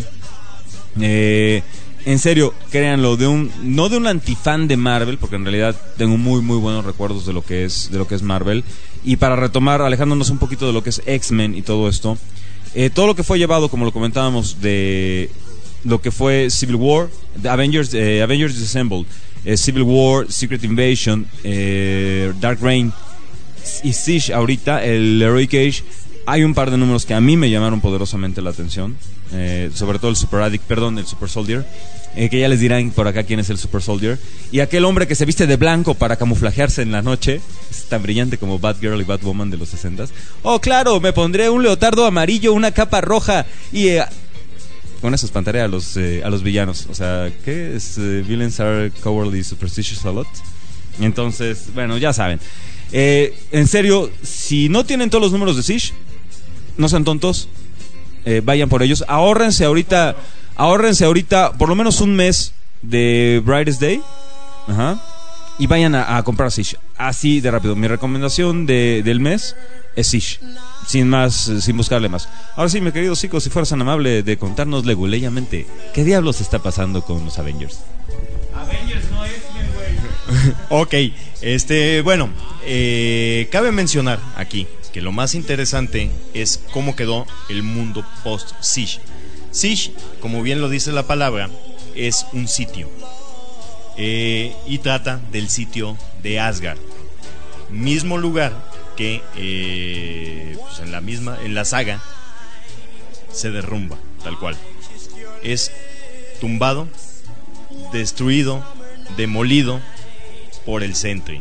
eh, en serio, créanlo, de un, no de un antifan de Marvel, porque en realidad tengo muy muy buenos recuerdos de lo que es, de lo que es Marvel. Y para retomar, alejándonos un poquito de lo que es X-Men y todo esto, eh, todo lo que fue llevado, como lo comentábamos, de lo que fue Civil War, de Avengers, eh, Avengers Assembled, eh, Civil War, Secret Invasion, eh, Dark Reign y Siege, ahorita el Heroic Age. Hay un par de números que a mí me llamaron poderosamente la atención, eh, sobre todo el Super Addict, perdón, el Super Soldier, eh, que ya les dirán por acá quién es el Super Soldier. Y aquel hombre que se viste de blanco para camuflajearse en la noche, es tan brillante como Batgirl y Batwoman de los sesentas. Oh, claro, me pondré un leotardo amarillo, una capa roja y... Eh, con eso espantaré a los, eh, a los villanos. O sea, ¿qué es? Eh, villains are cowardly, superstitious a lot. Entonces, bueno, ya saben. Eh, en serio, si no tienen todos los números de Siege, no sean tontos, eh, vayan por ellos. Ahórrense ahorita, ahórrense ahorita por lo menos un mes de Brightest Day. Ajá. Y vayan a, a comprar Siege. Así de rápido. Mi recomendación de, del mes es Siege. Sin más, sin buscarle más. Ahora sí, mi querido Zico, si fueras tan amable de contarnos leguleyamente ¿qué diablos está pasando con los Avengers? Avengers no es güey. Ok, este, bueno, eh, cabe mencionar aquí que lo más interesante es cómo quedó el mundo post-Siege. Siege, como bien lo dice la palabra, es un sitio. Eh, y trata del sitio de Asgard. Mismo lugar que eh, pues en la misma, en la saga, se derrumba, tal cual. Es tumbado, destruido, demolido por el Sentry.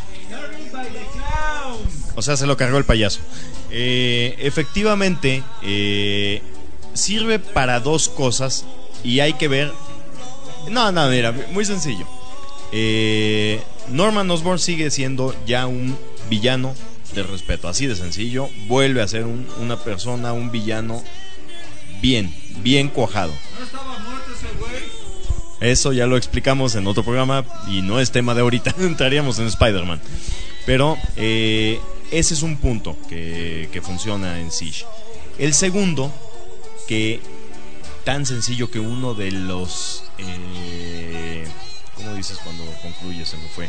O sea, se lo cargó el payaso. Eh, efectivamente, eh, sirve para dos cosas y hay que ver. No, no, mira, muy sencillo. Eh, Norman Osborn sigue siendo ya un villano de respeto, así de sencillo. Vuelve a ser un, una persona, un villano bien, bien cuajado. ¿No estaba muerto ese güey? Eso ya lo explicamos en otro programa y no es tema de ahorita. Entraríamos en Spider-Man. Pero eh, ese es un punto que, que funciona en Siege. El segundo, que tan sencillo que uno de los eh, ¿cómo dices cuando concluye? Se me fue.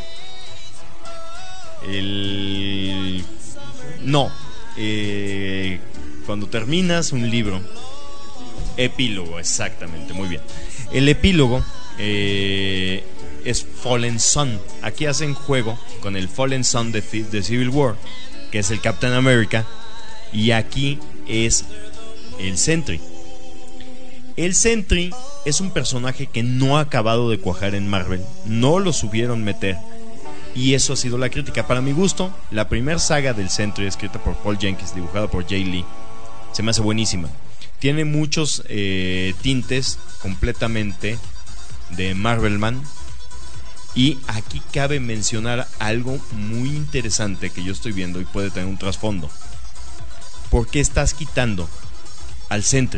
El no eh, cuando terminas un libro, epílogo, exactamente, muy bien. El epílogo eh, es Fallen Son. Aquí hacen juego con el Fallen Son de, de Civil War, que es el Captain America, y aquí es el Sentry. El Sentry es un personaje que no ha acabado de cuajar en Marvel, no lo supieron meter, y eso ha sido la crítica. Para mi gusto, la primera saga del Sentry, escrita por Paul Jenkins, dibujada por Jay Lee, se me hace buenísima. Tiene muchos eh, tintes completamente de Marvelman. Y aquí cabe mencionar algo muy interesante que yo estoy viendo y puede tener un trasfondo. ¿Por qué estás quitando al Sentry?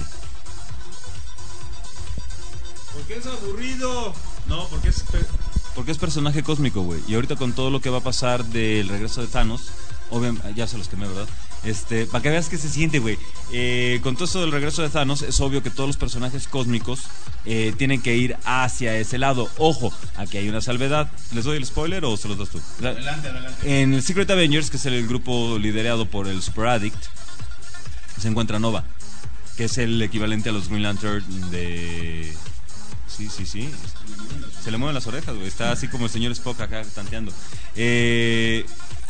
Porque es aburrido. No, porque es, porque es personaje cósmico, güey. Y ahorita con todo lo que va a pasar del regreso de Thanos, obviamente, ya se los quemé, ¿verdad? Este, para que veas qué se siente, güey. Eh, con todo esto del regreso de Thanos, es obvio que todos los personajes cósmicos eh, tienen que ir hacia ese lado. Ojo, aquí hay una salvedad. ¿Les doy el spoiler o se los das tú? Adelante, adelante. En el Secret Avengers, que es el grupo liderado por el Super Addict, se encuentra Nova, que es el equivalente a los Green Lantern de... Sí, sí, sí. Se le mueven las orejas, güey. Está así como el señor Spock acá tanteando. Eh...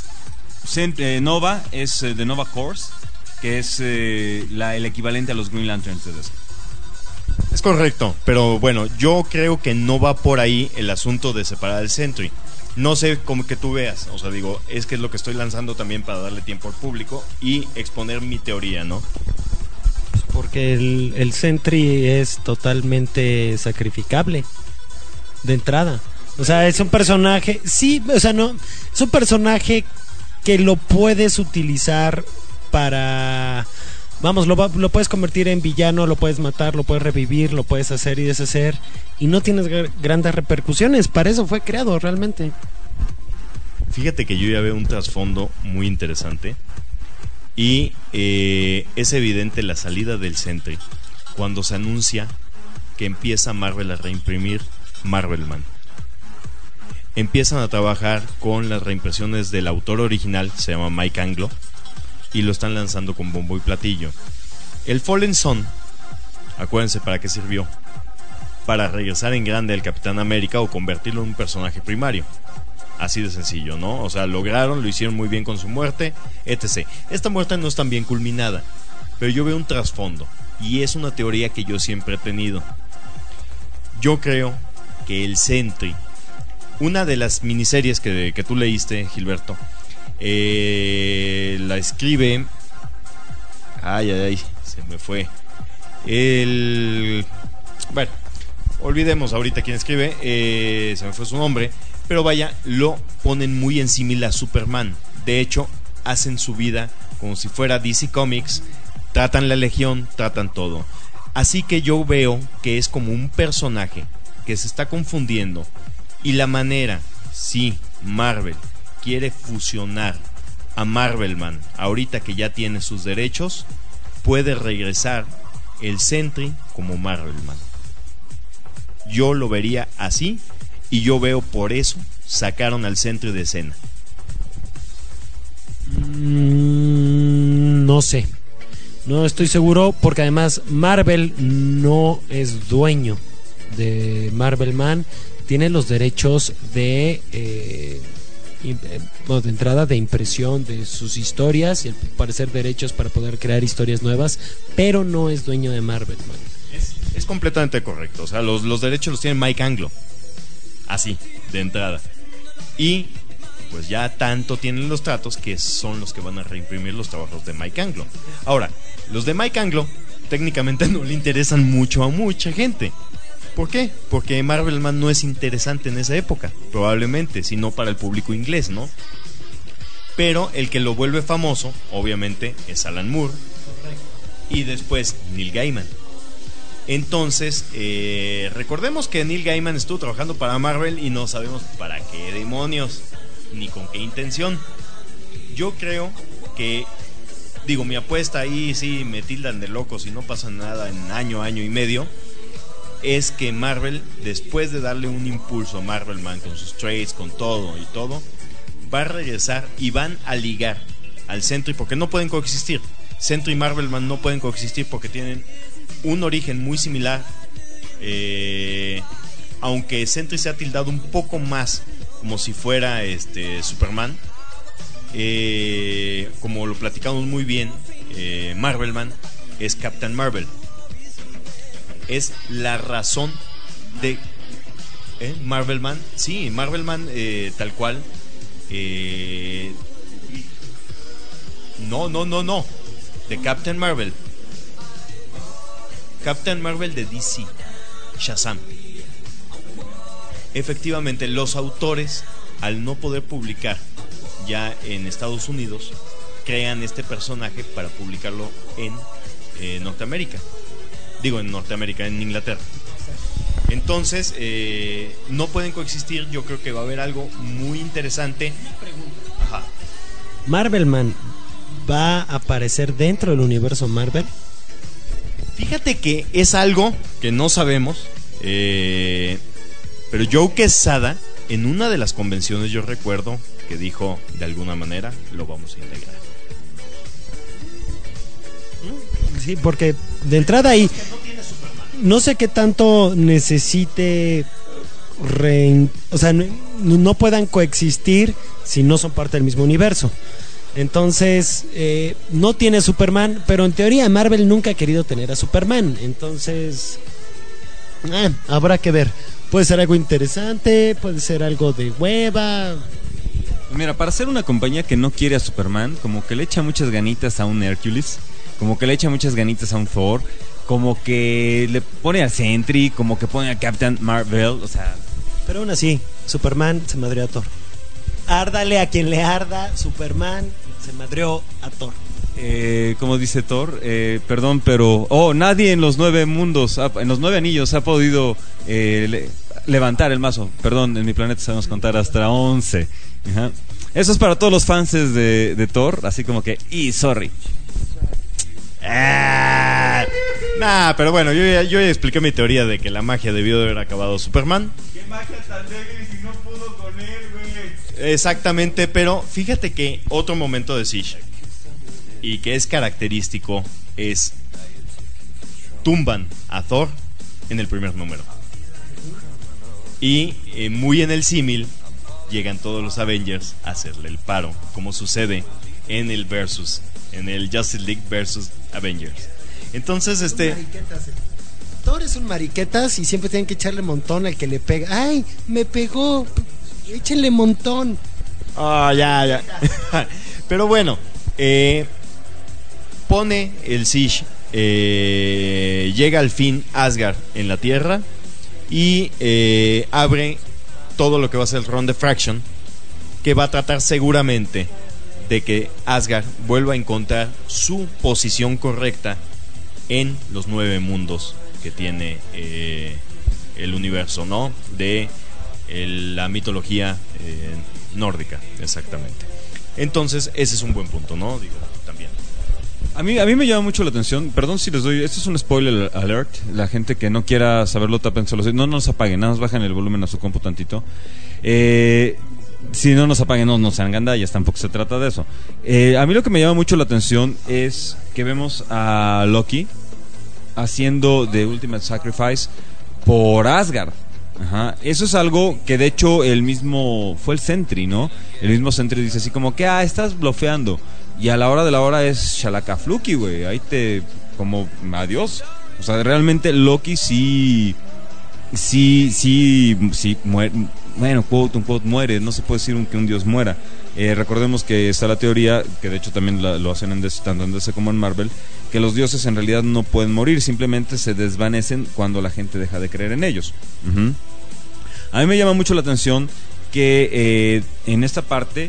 Nova es eh, de Nova Corps, que es eh, la, el equivalente a los Green Lanterns de D C. Es correcto, pero bueno, yo creo que no va por ahí el asunto de separar el Sentry. No sé cómo que tú veas, o sea, digo, es que es lo que estoy lanzando también para darle tiempo al público y exponer mi teoría, ¿no? Porque el, el Sentry es totalmente sacrificable de entrada. O sea, es un personaje, sí, o sea, no, es un personaje que lo puedes utilizar para... Vamos, lo, lo puedes convertir en villano, lo puedes matar, lo puedes revivir, lo puedes hacer y deshacer, y no tienes gr- grandes repercusiones. Para eso fue creado realmente. Fíjate que yo ya veo un trasfondo muy interesante. Y eh, es evidente la salida del Sentry cuando se anuncia que empieza Marvel a reimprimir Marvelman. Empiezan a trabajar con las reimpresiones del autor original, se llama Mike Anglo, y lo están lanzando con bombo y platillo. El Fallen Son, acuérdense para qué sirvió: para regresar en grande al Capitán América o convertirlo en un personaje primario. Así de sencillo, ¿no? O sea, lograron, lo hicieron muy bien con su muerte, etcétera. Esta muerte no es tan bien culminada, pero yo veo un trasfondo, y es una teoría que yo siempre he tenido. Yo creo que el Sentry, una de las miniseries que, que tú leíste, Gilberto, eh, la escribe... Ay, ay, ay, se me fue. El... Bueno, olvidemos ahorita quién escribe, eh, se me fue su nombre, pero vaya, lo ponen muy en símil a Superman. De hecho, hacen su vida como si fuera D C Comics, tratan la Legión, tratan todo. Así que yo veo que es como un personaje que se está confundiendo. Y la manera, si Marvel quiere fusionar a Marvelman, ahorita que ya tiene sus derechos, puede regresar el Sentry como Marvelman. Yo lo vería así, y yo veo por eso sacaron al Sentry de escena. Mm, no sé, no estoy seguro, porque además Marvel no es dueño de Marvelman. Tiene los derechos de eh, im- eh, bueno, de entrada de impresión de sus historias y al parecer derechos para poder crear historias nuevas, pero no es dueño de Marvel, man. Es, es completamente correcto. O sea, los, los derechos los tiene Mike Anglo. Así, de entrada. Y pues ya tanto tienen los tratos que son los que van a reimprimir los trabajos de Mike Anglo. Ahora, los de Mike Anglo técnicamente no le interesan mucho a mucha gente. ¿Por qué? Porque Marvel Man no es interesante en esa época, probablemente, sino para el público inglés, ¿no? Pero el que lo vuelve famoso, obviamente, es Alan Moore y después Neil Gaiman. Entonces, eh, recordemos que Neil Gaiman estuvo trabajando para Marvel y no sabemos para qué demonios ni con qué intención. Yo creo que, digo, mi apuesta ahí, sí, me tildan de loco si no pasa nada en año, año y medio, es que Marvel, después de darle un impulso a Marvel Man con sus trades, con todo y todo, va a regresar y van a ligar al Sentry, porque no pueden coexistir. Sentry y Marvel Man no pueden coexistir porque tienen un origen muy similar, eh, aunque Sentry se ha tildado un poco más como si fuera este Superman, eh, como lo platicamos muy bien, eh, Marvel Man es Captain Marvel, es la razón de ¿eh? Marvel Man, sí, Marvel Man eh, tal cual, eh, no, no, no, no, de Captain Marvel. Captain Marvel de D C, Shazam. Efectivamente, los autores, al no poder publicar ya en Estados Unidos, crean este personaje para publicarlo en eh, Norteamérica. Digo, en Norteamérica, en Inglaterra. Entonces, eh, no pueden coexistir. Yo creo que va a haber algo muy interesante. Ajá. Marvel Man va a aparecer dentro del universo Marvel. Fíjate que es algo que no sabemos, eh, pero Joe Quesada, en una de las convenciones, yo recuerdo que dijo, de alguna manera, lo vamos a integrar. Sí, porque de entrada ahí no sé qué tanto necesite rein- o sea, no, no puedan coexistir si no son parte del mismo universo. Entonces, eh, no tiene Superman, pero en teoría Marvel nunca ha querido tener a Superman. Entonces, eh, habrá que ver. Puede ser algo interesante, puede ser algo de hueva. Mira, para ser una compañía que no quiere a Superman, como que le echa muchas ganitas a un Hercules, como que le echa muchas ganitas a un Thor, como que le pone a Sentry, como que pone a Captain Marvel, o sea... Pero aún así, Superman se madreó a Thor. Árdale a quien le arda, Superman se madreó a Thor. Eh, como dice Thor, eh, perdón, pero... Oh, nadie en los nueve mundos, ha- en los nueve anillos ha podido eh, le- levantar el mazo. Perdón, en mi planeta sabemos contar hasta once. Ajá. Eso es para todos los fans de, de Thor, así como que... Y sorry. Ah, nah, pero bueno, yo ya, yo ya expliqué mi teoría de que la magia debió de haber acabado Superman. ¿Qué magia tan débil si no pudo con él, güey? Exactamente, pero fíjate que otro momento de Siege y que es característico es tumban a Thor en el primer número y eh, muy en el símil llegan todos los Avengers a hacerle el paro, como sucede en el versus, en el Justice League versus Avengers. Entonces este Thor es un mariquetas y siempre tienen que echarle montón al que le pega. ¡Ay, me pegó! Échenle montón. Ah, oh, ya, ya. Pero bueno, eh, pone el Siege, eh, llega al fin Asgard en la Tierra y eh, abre todo lo que va a ser el Ron de Fraction, que va a tratar seguramente de que Asgard vuelva a encontrar su posición correcta en los nueve mundos que tiene eh, el universo, ¿no? De el, la mitología eh, nórdica, exactamente. Entonces, ese es un buen punto, ¿no? Digo, también. A mí, a mí me llama mucho la atención, perdón si les doy, esto es un spoiler alert, la gente que no quiera saberlo tapen solo, no nos apaguen, nada más bajen el volumen a su compu tantito. Eh, si no nos apaguen, no, no sean gandallas, tampoco se trata de eso. Eh, a mí lo que me llama mucho la atención es que vemos a Loki haciendo The Ultimate Sacrifice por Asgard. Ajá, eso es algo que de hecho el mismo, fue el Sentry, ¿no? El mismo Sentry dice así como que, ah, estás blofeando. Y a la hora de la hora es Shalakafluki, güey, ahí te, como, adiós. O sea, realmente Loki sí, sí, sí, sí, muere, bueno, quote, un quote, muere, no se puede decir un, que un dios muera. Eh, recordemos que está la teoría, que de hecho también la, lo hacen en D C, tanto en D C como en Marvel, que los dioses en realidad no pueden morir, simplemente se desvanecen cuando la gente deja de creer en ellos. Uh-huh. A mí me llama mucho la atención que eh, en esta parte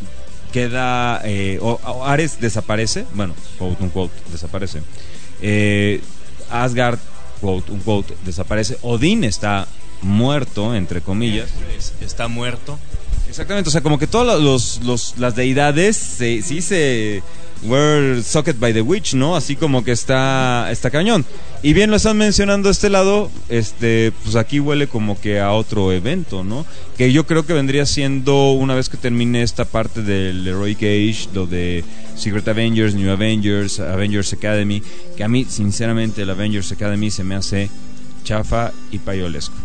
queda, eh, o, o Ares desaparece, bueno, quote, un quote, desaparece. Eh, Asgard, quote, un quote, desaparece. Odín está muerto, entre comillas. Está muerto. Exactamente, o sea, como que todas los, los, las deidades se, sí se were sucked by the witch, ¿no? Así como que está, está cañón. Y bien lo están mencionando este lado, este, pues aquí huele como que a otro evento, ¿no? Que yo creo que vendría siendo, una vez que termine esta parte del Heroic Age, lo de Secret Avengers, New Avengers, Avengers Academy, que a mí, sinceramente, el Avengers Academy se me hace chafa y payolesco.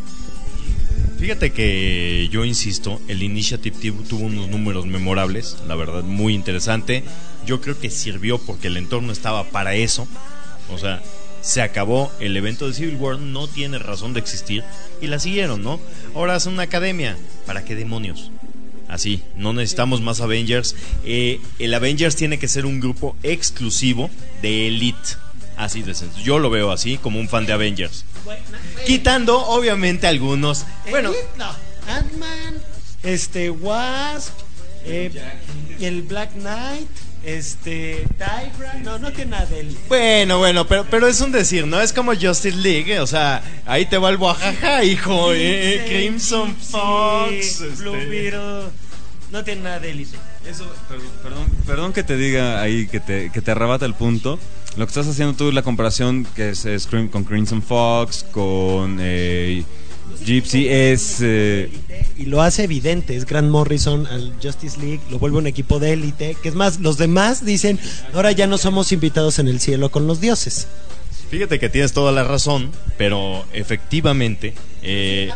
Fíjate que yo insisto, el Initiative tuvo unos números memorables, la verdad muy interesante. Yo creo que sirvió porque el entorno estaba para eso. O sea, se acabó el evento de Civil War, no tiene razón de existir y la siguieron, ¿no? Ahora hacen una academia, ¿para qué demonios? Así, no necesitamos más Avengers. eh, El Avengers tiene que ser un grupo exclusivo de Elite. Así de sencillo, yo lo veo así, como un fan de Avengers. Quitando, obviamente, algunos. Bueno, no. Ant-Man, este, Wasp, eh, el Black Knight, este, Tigra. No, no tiene nada de él. Bueno, bueno, pero, pero es un decir, ¿no? Es como Justice League, eh, o sea, ahí te va el guajaja, hijo. Sí, eh, sí, Crimson Fox, sí, este... Blue Beetle. No tiene nada de élite. Eso, perdón, perdón, perdón que te diga ahí, que te, que te arrebata el punto. Lo que estás haciendo tú es la comparación que es, es con Crimson Fox, con eh, Gypsy, es... Eh... Y lo hace evidente, es Grant Morrison al Justice League, lo vuelve un equipo de élite, que es más, los demás dicen, ahora ya no somos invitados en el cielo con los dioses. Fíjate que tienes toda la razón, pero efectivamente eh,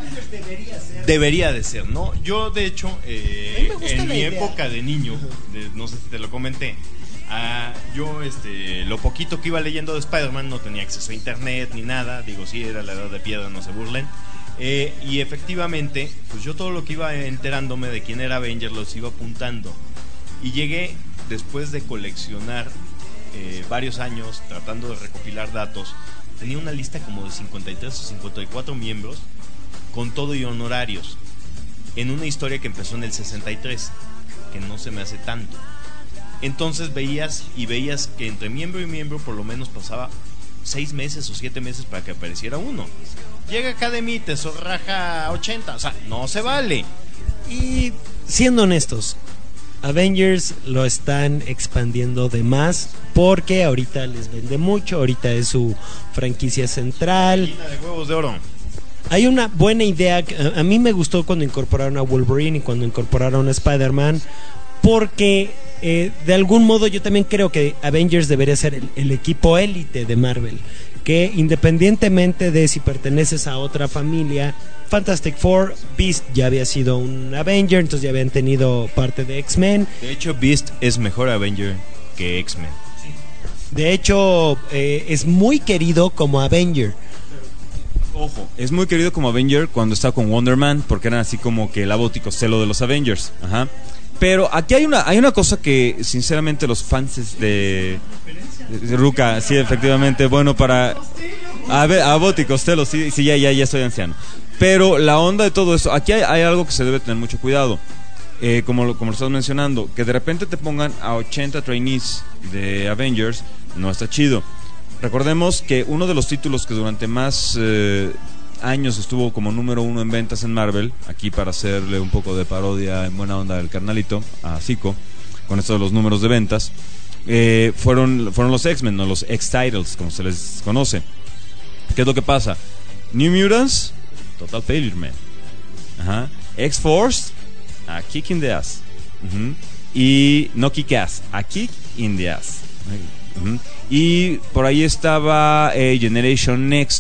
debería de ser, ¿no? Yo, de hecho, eh, en mi idea. época de niño, de, no sé si te lo comenté, uh, yo este, lo poquito que iba leyendo de Spider-Man no tenía acceso a internet ni nada, digo, sí, era la edad de piedra, no se burlen. Eh, y efectivamente, pues yo todo lo que iba enterándome de quién era Avenger los iba apuntando. Y llegué, después de coleccionar Eh, varios años tratando de recopilar datos, tenía una lista como de cincuenta y tres o cincuenta y cuatro miembros con todo y honorarios en una historia que empezó en el sesenta y tres, que no se me hace tanto. Entonces veías y veías que entre miembro y miembro por lo menos pasaba seis meses o siete meses para que apareciera uno. Llega Academy y te zorraja ochenta, o sea, no se vale. Y siendo honestos, Avengers lo están expandiendo de más porque ahorita les vende mucho, ahorita es su franquicia central. Gallina de huevos de oro. Hay una buena idea, a, a mí me gustó cuando incorporaron a Wolverine y cuando incorporaron a Spider-Man, porque eh, de algún modo yo también creo que Avengers debería ser el, el equipo élite de Marvel, que independientemente de si perteneces a otra familia, Fantastic Four, Beast ya había sido un Avenger, entonces ya habían tenido parte de X-Men. De hecho, Beast es mejor Avenger que X-Men. De hecho, eh, es muy querido como Avenger. Ojo, es muy querido como Avenger cuando está con Wonder Man, porque eran así como que el abótico celo de los Avengers. Ajá. Pero aquí hay una hay una cosa que sinceramente los fans de, de Ruka, sí, efectivamente, bueno, para a ver, Aboti Costello, sí, sí, ya ya ya soy anciano. Pero la onda de todo eso, aquí hay, hay algo que se debe tener mucho cuidado. Eh, como lo, como lo estás mencionando, que de repente te pongan a ochenta trainees de Avengers no está chido. Recordemos que uno de los títulos que durante más eh, años estuvo como número uno en ventas en Marvel, aquí para hacerle un poco de parodia en buena onda del carnalito a Zico, con esto de los números de ventas, eh, fueron, fueron los X-Men, no los X-Titles, como se les conoce. ¿Qué es lo que pasa? New Mutants, total failure, man. Ajá. X-Force, a kick in the ass. Uh-huh. Y no kick ass, a kick in the ass. Uh-huh. Y por ahí estaba eh, Generation Next,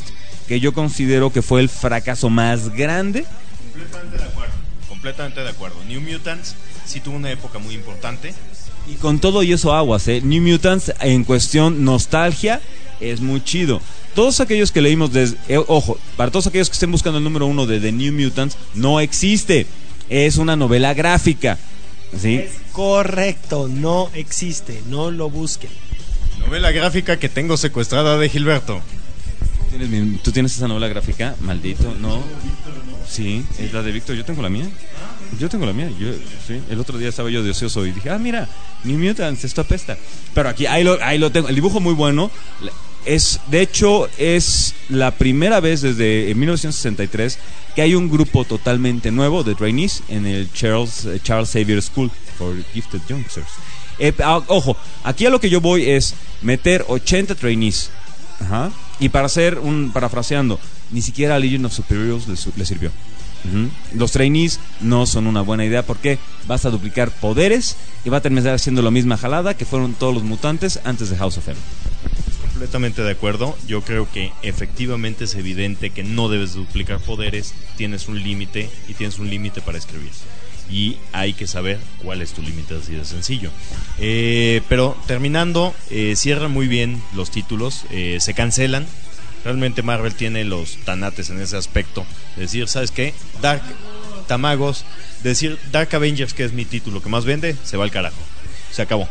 que yo considero que fue el fracaso más grande. Completamente de acuerdo. Completamente de acuerdo. New Mutants sí tuvo una época muy importante. Y con todo y eso aguas, ¿eh? New Mutants en cuestión nostalgia es muy chido. Todos aquellos que leímos desde... Eh, ojo, para todos aquellos que estén buscando el número uno de The New Mutants, no existe. Es una novela gráfica. ¿Sí? Es correcto, no existe, no lo busquen. Novela gráfica que tengo secuestrada de Gilberto. ¿Tienes mi- ¿Tú tienes esa novela gráfica? Maldito, ¿no? Sí, es la de Víctor, yo tengo la mía. Yo tengo la mía, yo, sí. El otro día estaba yo de ocioso y dije, ah, mira, New Mutants, esto apesta. Pero aquí, ahí lo, ahí lo tengo, el dibujo muy bueno. Es, de hecho, es la primera vez desde mil novecientos sesenta y tres que hay un grupo totalmente nuevo de trainees en el Charles, eh, Charles Xavier School for Gifted Youngsters. Eh, ah, ojo, aquí a lo que yo voy es meter ochenta trainees. Ajá. Y para hacer un, parafraseando, ni siquiera a Legion of Superheroes le, su- le sirvió. Ujú. Los trainees no son una buena idea porque vas a duplicar poderes y va a terminar haciendo la misma jalada que fueron todos los mutantes antes de House of M. Completamente de acuerdo. Yo creo que efectivamente es evidente que no debes duplicar poderes, tienes un límite y tienes un límite para escribir. Y hay que saber cuál es tu límite, así de sencillo. Eh, pero terminando, eh, cierran muy bien los títulos, eh, se cancelan. Realmente Marvel tiene los tanates en ese aspecto. De decir, ¿sabes qué? Dark Tamagos, decir Dark Avengers, que es mi título que más vende, se va al carajo. Se acabó.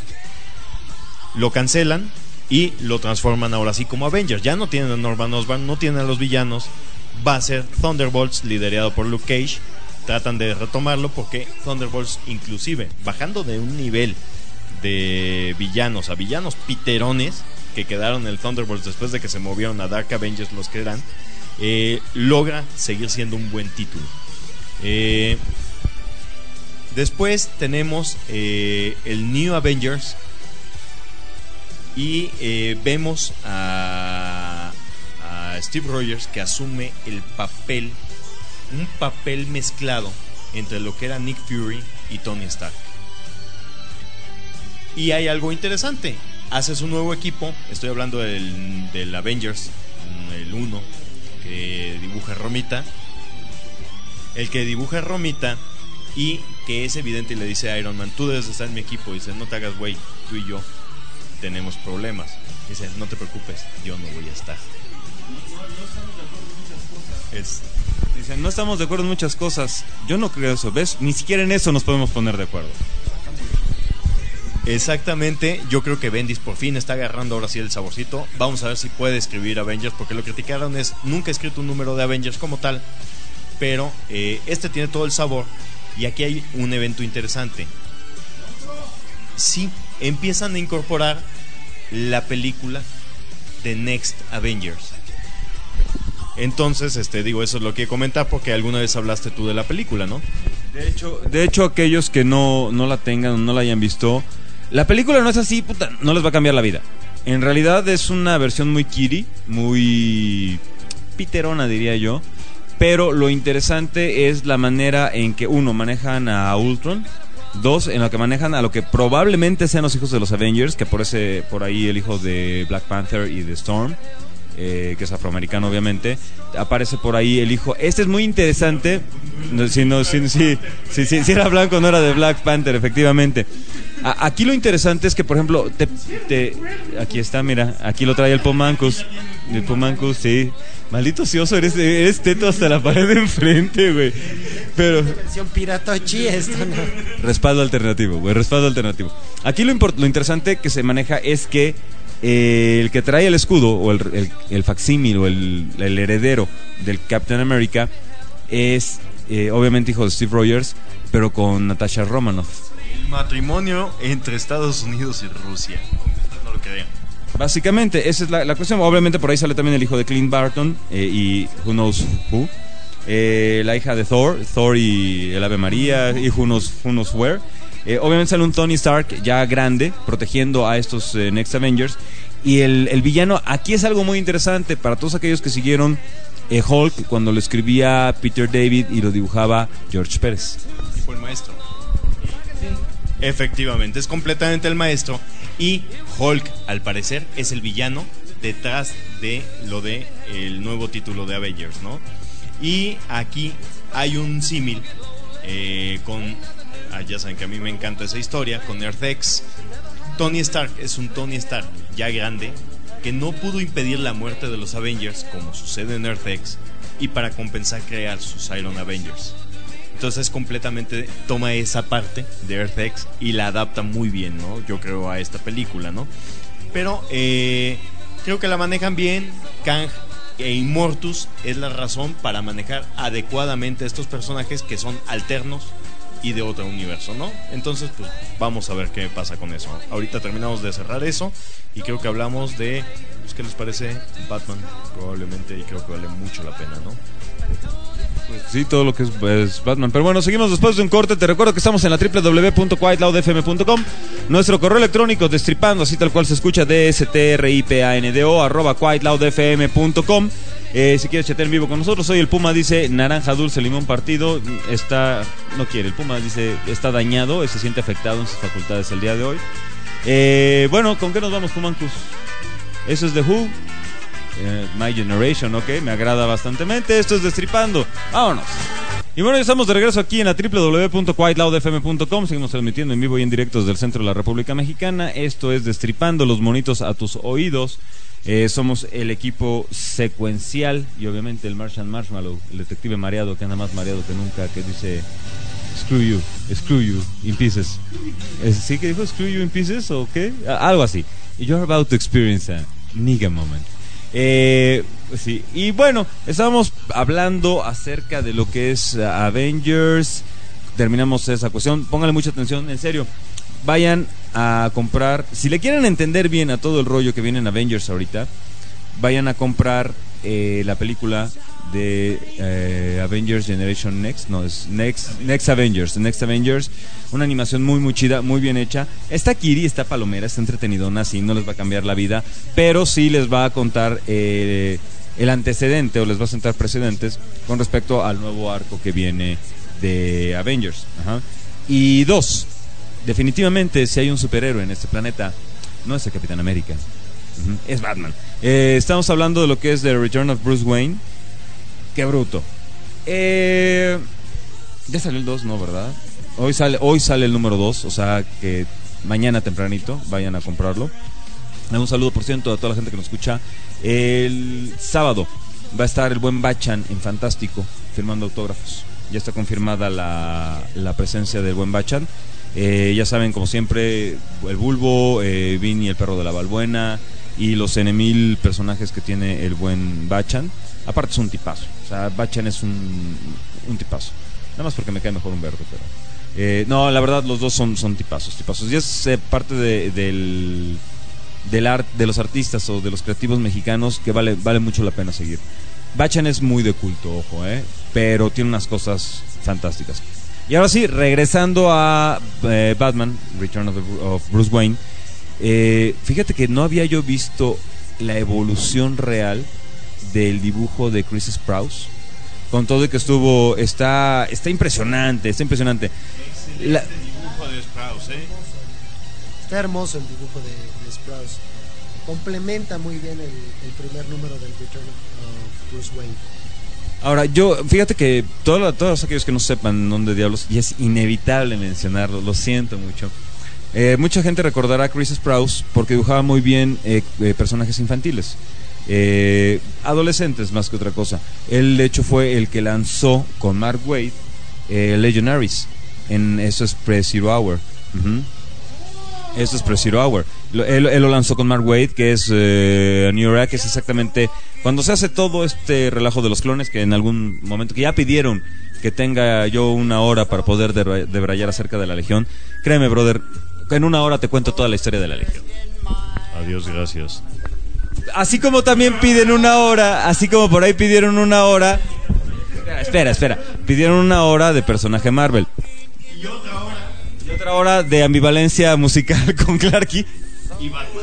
Lo cancelan y lo transforman ahora sí como Avengers. Ya no tienen a Norman Osborn, no tienen a los villanos. Va a ser Thunderbolts, liderado por Luke Cage. Tratan de retomarlo porque Thunderbolts, inclusive bajando de un nivel de villanos a villanos piterones que quedaron en el Thunderbolts después de que se movieron a Dark Avengers los que eran, eh, logra seguir siendo un buen título. Eh, después tenemos eh, el New Avengers y eh, vemos a, a Steve Rogers que asume el papel, un papel mezclado entre lo que era Nick Fury y Tony Stark. Y hay algo interesante, haces un nuevo equipo, estoy hablando del, del Avengers, el uno, que dibuja Romita, el que dibuja Romita y que es evidente y le dice a Iron Man, tú debes estar en mi equipo, y dice, no te hagas güey, tú y yo tenemos problemas. Dice, no te preocupes, yo no voy a estar. Es... Dicen, no estamos de acuerdo en muchas cosas. Yo no creo eso, ¿ves? Ni siquiera en eso nos podemos poner de acuerdo. Exactamente, yo creo que Bendis por fin está agarrando ahora sí el saborcito. Vamos a ver si puede escribir Avengers, porque lo que criticaron es, nunca he escrito un número de Avengers como tal, pero eh, este tiene todo el sabor. Y aquí hay un evento interesante. Sí, empiezan a incorporar la película de Next Avengers. Entonces, este, digo, eso es lo que comentar porque alguna vez hablaste tú de la película, ¿no? De hecho, de hecho aquellos que no, no la tengan o no la hayan visto, la película no es así, puta, no les va a cambiar la vida. En realidad es una versión muy kitty, muy piterona diría yo. Pero lo interesante es la manera en que, uno, manejan a Ultron. Dos, en la que manejan a lo que probablemente sean los hijos de los Avengers, que por ese, por ahí el hijo de Black Panther y de Storm, eh, que es afroamericano obviamente, aparece por ahí el hijo. Este es muy interesante. No, si no, si, si, si, si, si era blanco no era de Black Panther, efectivamente. A, aquí lo interesante es que, por ejemplo, te, te, aquí está, mira, aquí lo trae el Pomancus. El Pomancus, sí. Maldito ocioso, eres, eres teto hasta la pared de enfrente, güey. Pero... versión piratochi esto, ¿no? Respaldo alternativo, güey, respaldo alternativo. Aquí lo, import- lo interesante que se maneja es que eh, el que trae el escudo, o el, el, el facsímil, o el, el heredero del Captain America, es eh, obviamente hijo de Steve Rogers, pero con Natasha Romanoff. El matrimonio entre Estados Unidos y Rusia, aunque ustedes no lo crean. Básicamente, esa es la, la cuestión. Obviamente por ahí sale también el hijo de Clint Barton eh, y Who Knows Who. Eh, la hija de Thor, Thor y el Ave María y Who Knows, who knows Where. Eh, obviamente sale un Tony Stark ya grande, protegiendo a estos eh, Next Avengers. Y el, el villano, aquí es algo muy interesante para todos aquellos que siguieron eh, Hulk cuando lo escribía Peter David y lo dibujaba George Pérez. Y fue el maestro. Efectivamente, es completamente el maestro. Y Hulk, al parecer, es el villano detrás de lo de el nuevo título de Avengers, ¿no? Y aquí hay un símil eh, con, ah, ya saben que a mí me encanta esa historia, con Earth-X. Tony Stark es un Tony Stark ya grande que no pudo impedir la muerte de los Avengers como sucede en Earth-X, y para compensar crear sus Iron Avengers. Entonces completamente toma esa parte de Earth-X y la adapta muy bien, ¿no? Yo creo a esta película, ¿no? Pero eh, creo que la manejan bien. Kang e Immortus es la razón para manejar adecuadamente estos personajes que son alternos y de otro universo, ¿no? Entonces, pues vamos a ver qué pasa con eso. Ahorita terminamos de cerrar eso y creo que hablamos de, pues, ¿qué les parece? Batman, probablemente, y creo que vale mucho la pena, ¿no? Pues sí, todo lo que es, es Batman. Pero bueno, seguimos después de un corte. Te recuerdo que estamos en la doble u doble u doble u punto quiet loud f m punto com. Nuestro correo electrónico, destripando, así tal cual se escucha, D S T R I P A N D O arroba quiet loud f m punto com. Eh, si quieres chatear en vivo con nosotros, hoy el Puma dice naranja dulce, limón partido. Está, no quiere, el Puma dice está dañado, se siente afectado en sus facultades el día de hoy. Eh, bueno, ¿con qué nos vamos, Pumancus? Eso es The Who. Uh, My Generation, ok, me agrada bastantemente. Esto es Destripando, vámonos. Y bueno, ya estamos de regreso aquí en la doble u doble u doble u punto quiet loud f m punto com. Seguimos transmitiendo en vivo y en directo desde el centro de la República Mexicana. Esto es Destripando, los monitos a tus oídos. eh, Somos el equipo secuencial y obviamente el Martian Marshmallow, el detective mareado que anda más mareado que nunca, que dice screw you, screw you in pieces. ¿Sí que dijo screw you in pieces o qué? Algo así. You're about to experience a nigga moment. Eh, sí, y bueno, estábamos hablando acerca de lo que es uh, Avengers. Terminamos esa cuestión. Pónganle mucha atención, en serio. Vayan a comprar, si le quieren entender bien a todo el rollo que viene en Avengers ahorita, vayan a comprar eh, la película de eh, Avengers Generation Next. No, es Next, Next Avengers Next Avengers. Una animación muy muy chida, muy bien hecha. Está Kiri, está palomera, está entretenidona. Sí, no les va a cambiar la vida, pero sí les va a contar eh, el antecedente, o les va a sentar precedentes con respecto al nuevo arco que viene de Avengers. Ajá. Y dos, definitivamente si hay un superhéroe en este planeta, no es el Capitán América, uh-huh, es Batman. eh, Estamos hablando de lo que es The Return of Bruce Wayne. Qué bruto. Eh, ya salió el dos, ¿no? ¿Verdad? Hoy sale, hoy sale el número dos, o sea que mañana tempranito vayan a comprarlo. Un saludo, por cierto, a toda la gente que nos escucha. El sábado va a estar el buen Bachan en Fantástico firmando autógrafos. Ya está confirmada la, la presencia del buen Bachan. Eh, ya saben, como siempre, el Bulbo, eh, Vinny, el perro de la Balbuena, y los N mil personajes que tiene el buen Bachan. Aparte es un tipazo, o sea, Bachan es un, un tipazo. Nada más porque me cae mejor un verde, pero eh, no, la verdad los dos son, son tipazos, tipazos. Y es eh, parte de, del, del art, de los artistas o de los creativos mexicanos que vale, vale mucho la pena seguir. Bachan es muy de culto, ojo, eh, pero tiene unas cosas fantásticas. Y ahora sí, regresando a eh, Batman, Return of, the, of Bruce Wayne. eh, Fíjate que no había yo visto la evolución real del dibujo de Chris Sprouse. Con todo y que estuvo, está está impresionante, está impresionante. Excelente la, dibujo de Sprouse, ¿eh? Está hermoso el dibujo de, de Sprouse. Complementa muy bien el, el primer número del Return of Bruce Wayne. Ahora, yo, fíjate que todo, todos aquellos que no sepan dónde diablos, y es inevitable mencionarlo, lo siento mucho. Eh, mucha gente recordará a Chris Sprouse porque dibujaba muy bien eh, eh, personajes infantiles. Eh, adolescentes más que otra cosa. Él de hecho fue el que lanzó con Mark Waid eh, Legionaries. En eso es Pre-Zero Hour. Uh-huh. Eso es Pre-Zero Hour. Lo, él, él lo lanzó con Mark Waid, que es eh, New Era, que es exactamente cuando se hace todo este relajo de los clones, que en algún momento que ya pidieron que tenga yo una hora para poder debrayar acerca de la Legión. Créeme, brother, en una hora te cuento toda la historia de la Legión. Adiós, gracias. Así como también piden una hora, así como por ahí pidieron una hora. Espera, espera. Pidieron una hora de personaje Marvel. Y otra hora. Y otra hora de ambivalencia musical con Clarky. Y Batman.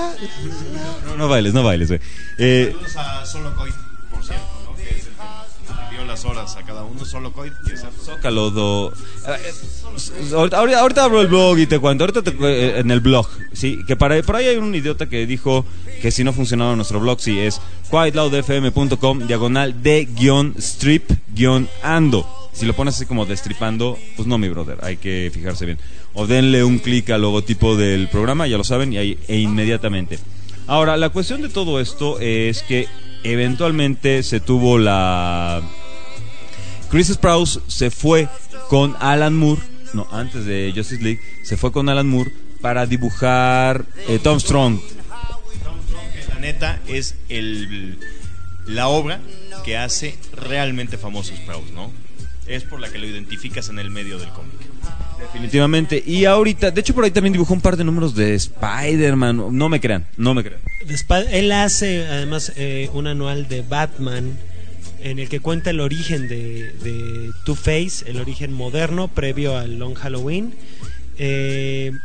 No, no bailes, no bailes, güey. Eh, Saludos a Solo Coit, por cierto, ¿no? Que es el que le dio las horas a cada uno. Solo Coit, que es el... Zócalo, do... Ahorita, ahorita, ahorita abro el blog y te cuento. Ahorita te, eh, en el blog, sí, que para, por ahí hay un idiota que dijo que si no funcionaba nuestro blog, sí, es quiet loud f m punto com diagonal de guión strip guión ando. Si lo pones así como destripando, pues no, mi brother, hay que fijarse bien. O denle un clic al logotipo del programa, ya lo saben, y ahí, e inmediatamente. Ahora, la cuestión de todo esto es que eventualmente se tuvo la... Chris Sprouse se fue con Alan Moore, no, antes de Justice League, se fue con Alan Moore para dibujar eh, Tom Strong. Tom Strong, que la neta es el, la obra que hace realmente famoso Sprouse, ¿no? Es por la que lo identificas en el medio del cómic. Definitivamente. Y ahorita, de hecho por ahí también dibujó un par de números de Spider-Man. No me crean, no me crean. Él hace además eh, un anual de Batman en el que cuenta el origen de, de Two-Face, el origen moderno previo al Long Halloween. Eh,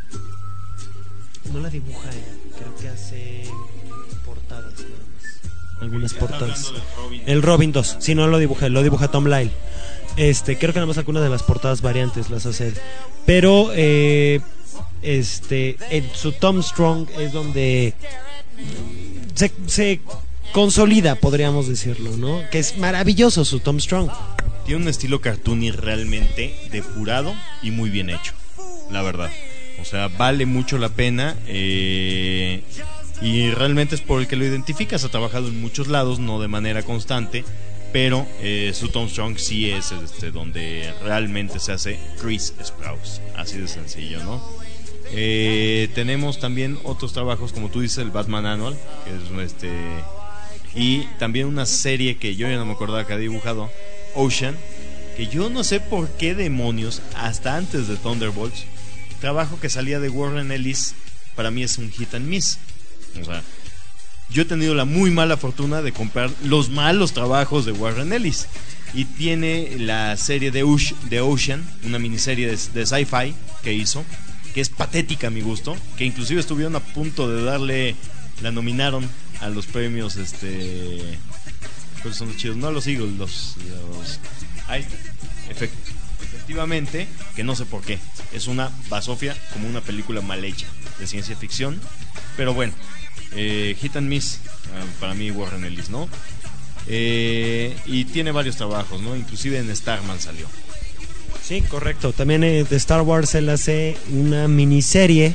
no la dibuja él, creo que hace portadas nada más. Algunas portadas. Robin. El Robin dos, si sí, no lo dibuja, lo dibuja Tom Lyle. Este, creo que nada más algunas de las portadas variantes las hace él. Pero eh, este, en su Tom Strong es donde se, se consolida, podríamos decirlo, ¿no? Que es maravilloso su Tom Strong. Tiene un estilo cartoony realmente depurado y muy bien hecho, la verdad. O sea, vale mucho la pena eh, y realmente es por el que lo identificas. Ha trabajado en muchos lados, no de manera constante, pero eh, su Tom Strong sí es este, donde realmente se hace Chris Sprouse, así de sencillo, ¿no? Eh, tenemos también otros trabajos, como tú dices, el Batman Annual, que es este, y también una serie que yo ya no me acordaba que había dibujado, Ocean, que yo no sé por qué demonios, hasta antes de Thunderbolts, trabajo que salía de Warren Ellis, para mí es un hit and miss. O sea, yo he tenido la muy mala fortuna de comprar los malos trabajos de Warren Ellis. Y tiene la serie de, Ush, de Ocean, una miniserie de, de sci-fi que hizo, que es patética a mi gusto, que inclusive estuvieron a punto de darle, la nominaron a los premios, este, ¿cuáles son los chidos? No, los Eagles, los, los ahí está, Efect, efectivamente, que no sé por qué, es una basofia, como una película mal hecha de ciencia ficción, pero bueno. Eh, hit and miss uh, para mí Warren Ellis, ¿no? Eh, y tiene varios trabajos, ¿no? Inclusive en Starman salió. Sí, correcto. También eh, de Star Wars él hace una miniserie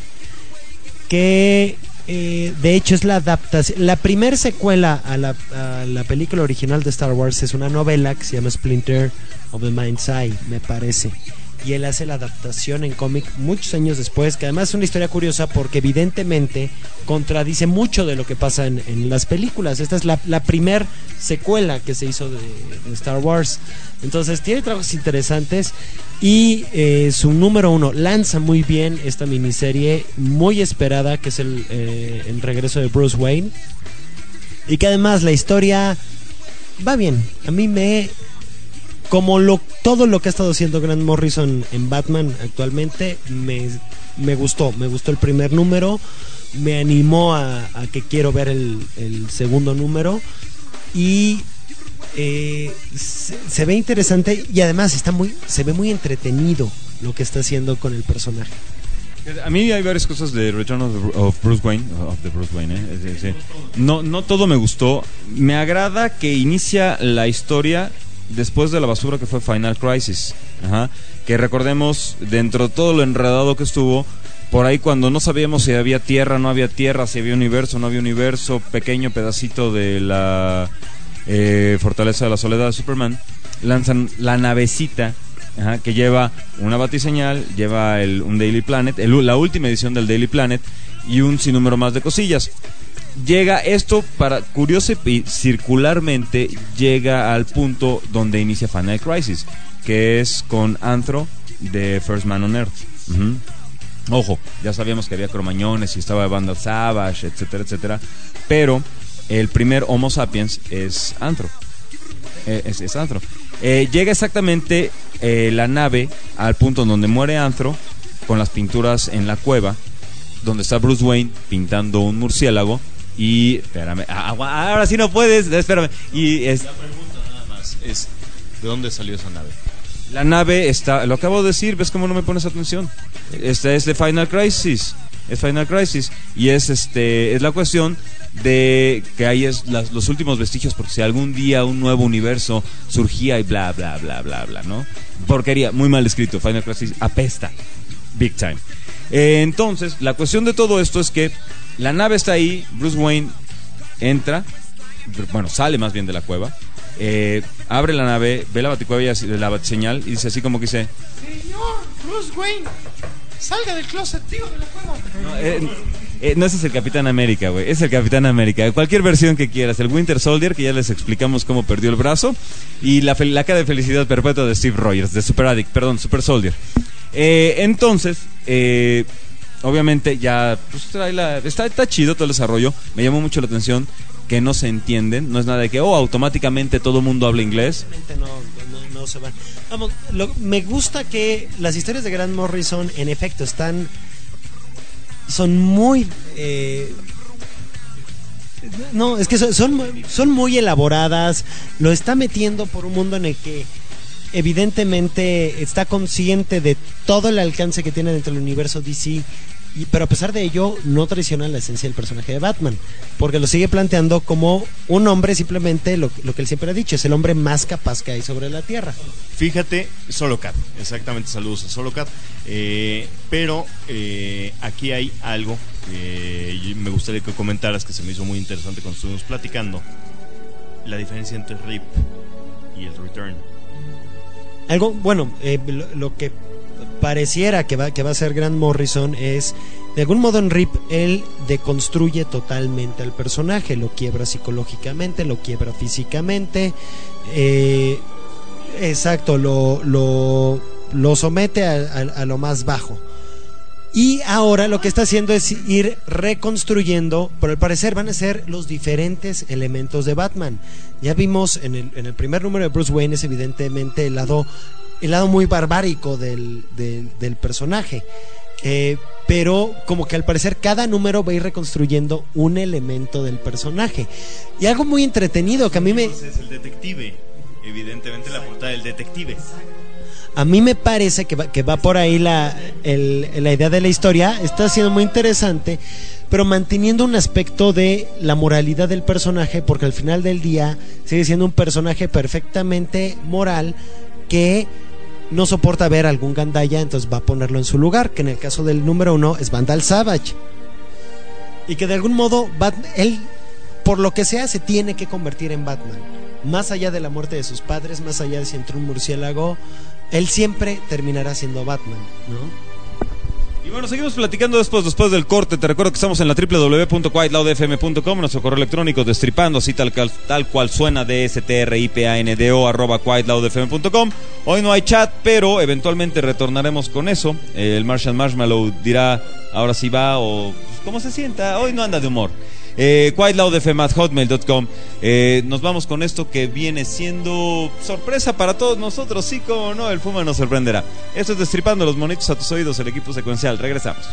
que eh, de hecho es la adaptación, la primer secuela a la, a la película original de Star Wars es una novela que se llama Splinter of the Mind's Eye, me parece. Y él hace la adaptación en cómic muchos años después, que además es una historia curiosa porque evidentemente contradice mucho de lo que pasa en, en las películas. Esta es la, la primer secuela que se hizo de, de Star Wars. Entonces tiene trabajos interesantes y eh, su número uno lanza muy bien esta miniserie muy esperada, que es el, eh, el regreso de Bruce Wayne, y que además la historia va bien. A mí me... Como lo, todo lo que ha estado haciendo Grant Morrison en Batman actualmente, me, me gustó, me gustó el primer número, me animó a, a que quiero ver el, el segundo número y eh, se, se ve interesante y además está muy, se ve muy entretenido lo que está haciendo con el personaje. A mí hay varias cosas de Return of, the, of Bruce Wayne, of the Bruce Wayne, ¿eh? Sí, sí. No, no todo me gustó. Me agrada que inicia la historia después de la basura que fue Final Crisis. Ajá. Que recordemos, dentro de todo lo enredado que estuvo, por ahí cuando no sabíamos si había tierra, no había tierra, si había universo, no había universo, pequeño pedacito de la eh, Fortaleza de la Soledad de Superman, lanzan la navecita, ajá, que lleva una batiseñal, lleva el, un Daily Planet, el, la última edición del Daily Planet y un sinnúmero más de cosillas. Llega esto para, curioso y circularmente, llega al punto donde inicia Final Crisis, que es con Anthro de First Man on Earth. Uh-huh. Ojo, ya sabíamos que había cromañones y estaba Vandal Savage, etcétera, etcétera, pero el primer Homo sapiens es Anthro. Eh, es, es Anthro. Eh, llega exactamente eh, la nave al punto donde muere Anthro, con las pinturas en la cueva, donde está Bruce Wayne pintando un murciélago. Y espérame, ahora sí no puedes, espérame. Y es, la pregunta nada más es, ¿de dónde salió esa nave? La nave está, lo acabo de decir, ¿ves cómo no me pones atención? Esta es de Final Crisis, es Final Crisis y es este es la cuestión de que ahí es las, los últimos vestigios porque si algún día un nuevo universo surgía y bla bla bla bla bla, ¿no? Porquería, muy mal escrito. Final Crisis apesta big time. Eh, entonces, la cuestión de todo esto es que la nave está ahí, Bruce Wayne entra, bueno, sale más bien de la cueva, eh, abre la nave, ve la baticueva y así, la batiseñal y dice así como que dice: Señor Bruce Wayne, salga del closet, tío, de la cueva. No, eh, eh, no, ese es el Capitán América, güey. Es el Capitán América. Cualquier versión que quieras. El Winter Soldier, que ya les explicamos cómo perdió el brazo. Y la, fel- la cara de felicidad perpetua de Steve Rogers, de Super Addict, perdón, Super Soldier. Eh, entonces, eh, obviamente ya pues, trae la, está, está chido todo el desarrollo. Me llamó mucho la atención que no se entienden. No es nada de que, oh, automáticamente todo el mundo habla inglés. No, no, no se van. Vamos, lo, me gusta que las historias de Grant Morrison, en efecto, están... Son muy... Eh, no, es que son, son, son muy elaboradas. Lo está metiendo por un mundo en el que evidentemente está consciente de todo el alcance que tiene dentro del universo D C, y, pero a pesar de ello no traiciona la esencia del personaje de Batman, porque lo sigue planteando como un hombre, simplemente lo, lo que él siempre ha dicho, es el hombre más capaz que hay sobre la Tierra. Fíjate, Solo Cat, exactamente, saludos a Solo Cat, eh, pero eh, aquí hay algo que me gustaría que comentaras, que se me hizo muy interesante cuando estuvimos platicando, la diferencia entre R I P y el Return. Algo, bueno, eh, lo, lo que pareciera que va, que va a ser Grant Morrison es, de algún modo en R I P, él deconstruye totalmente al personaje, lo quiebra psicológicamente, lo quiebra físicamente, eh, exacto, lo, lo, lo somete a, a, a lo más bajo. Y ahora lo que está haciendo es ir reconstruyendo, por el parecer van a ser los diferentes elementos de Batman. Ya vimos en el, en el primer número de Bruce Wayne es evidentemente el lado, el lado muy barbárico del, del, del personaje. Eh, pero como que al parecer cada número va a ir reconstruyendo un elemento del personaje. Y algo muy entretenido que a mí me... Es el detective, evidentemente la portada del detective. A mí me parece que va, que va por ahí la, el, la idea de la historia. Está siendo muy interesante, pero manteniendo un aspecto de la moralidad del personaje, porque al final del día sigue siendo un personaje perfectamente moral que no soporta ver algún gandalla, entonces va a ponerlo en su lugar, que en el caso del número uno es Vandal Savage, y que de algún modo Bat- él, por lo que sea, se tiene que convertir en Batman, más allá de la muerte de sus padres, más allá de si entró un murciélago, él siempre terminará siendo Batman, ¿no? Y bueno, seguimos platicando después, después del corte. Te recuerdo que estamos en la doble u doble u doble u punto quiet loud f m punto com, nuestro correo electrónico destripando, así tal, tal cual suena, D S T R I P A N D O arroba quiet loud f m punto com. Hoy no hay chat, pero eventualmente retornaremos con eso. El Martian Marshmallow dirá ahora sí va o pues, cómo se sienta. Hoy no anda de humor. Eh, quiet loud f m at hotmail punto com. eh, Nos vamos con esto que viene siendo sorpresa para todos nosotros. Sí, como no, el Fuma nos sorprenderá. Esto es Destripando los Monitos a tus Oídos, el equipo secuencial. Regresamos.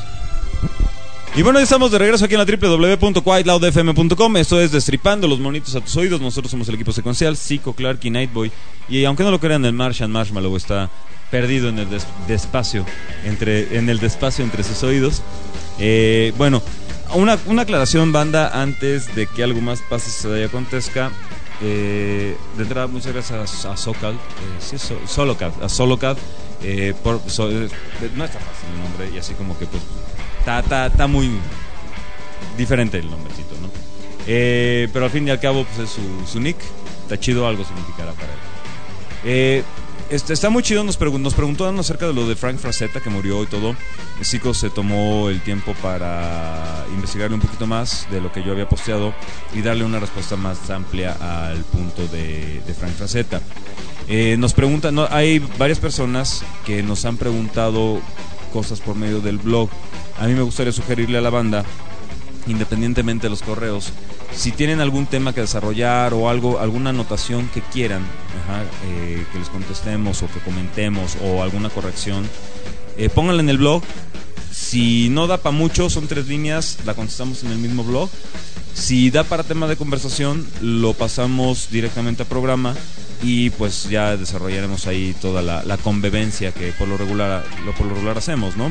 Y bueno, ya estamos de regreso aquí en la doble u doble u doble u punto quiet loud f m punto com. Esto es Destripando los Monitos a tus Oídos. Nosotros somos el equipo secuencial, Zico, Clark y Nightboy. Y aunque no lo crean, el Martian Marshmallow está perdido en el des- despacio entre, en el despacio entre sus oídos. eh, Bueno, Una, una aclaración, banda, antes de que algo más pase, se vaya acontezca. Eh, de entrada, muchas gracias a, a Socal, eh, sí, so, Solocad, a Solocad, eh, por, so, eh, no está fácil el nombre, y así como que pues está, está, está muy diferente el nombrecito, ¿no? Eh, pero al fin y al cabo, pues es su, su nick, está chido, algo significará para él. Eh, Este, está muy chido, nos, pregun- nos preguntaron acerca de lo de Frank Frazetta, que murió y todo. Zico se tomó el tiempo para investigarle un poquito más de lo que yo había posteado y darle una respuesta más amplia al punto de, de Frank Frazetta. Eh, nos preguntan, no, hay varias personas que nos han preguntado cosas por medio del blog. A mí me gustaría sugerirle a la banda, independientemente de los correos, si tienen algún tema que desarrollar o algo, alguna anotación que quieran, ajá, eh, que les contestemos o que comentemos o alguna corrección, eh, pónganla en el blog. Si no da para mucho, son tres líneas, la contestamos en el mismo blog. Si da para tema de conversación, lo pasamos directamente a programa y pues ya desarrollaremos ahí toda la, la convivencia que por lo regular lo por lo regular hacemos, ¿no?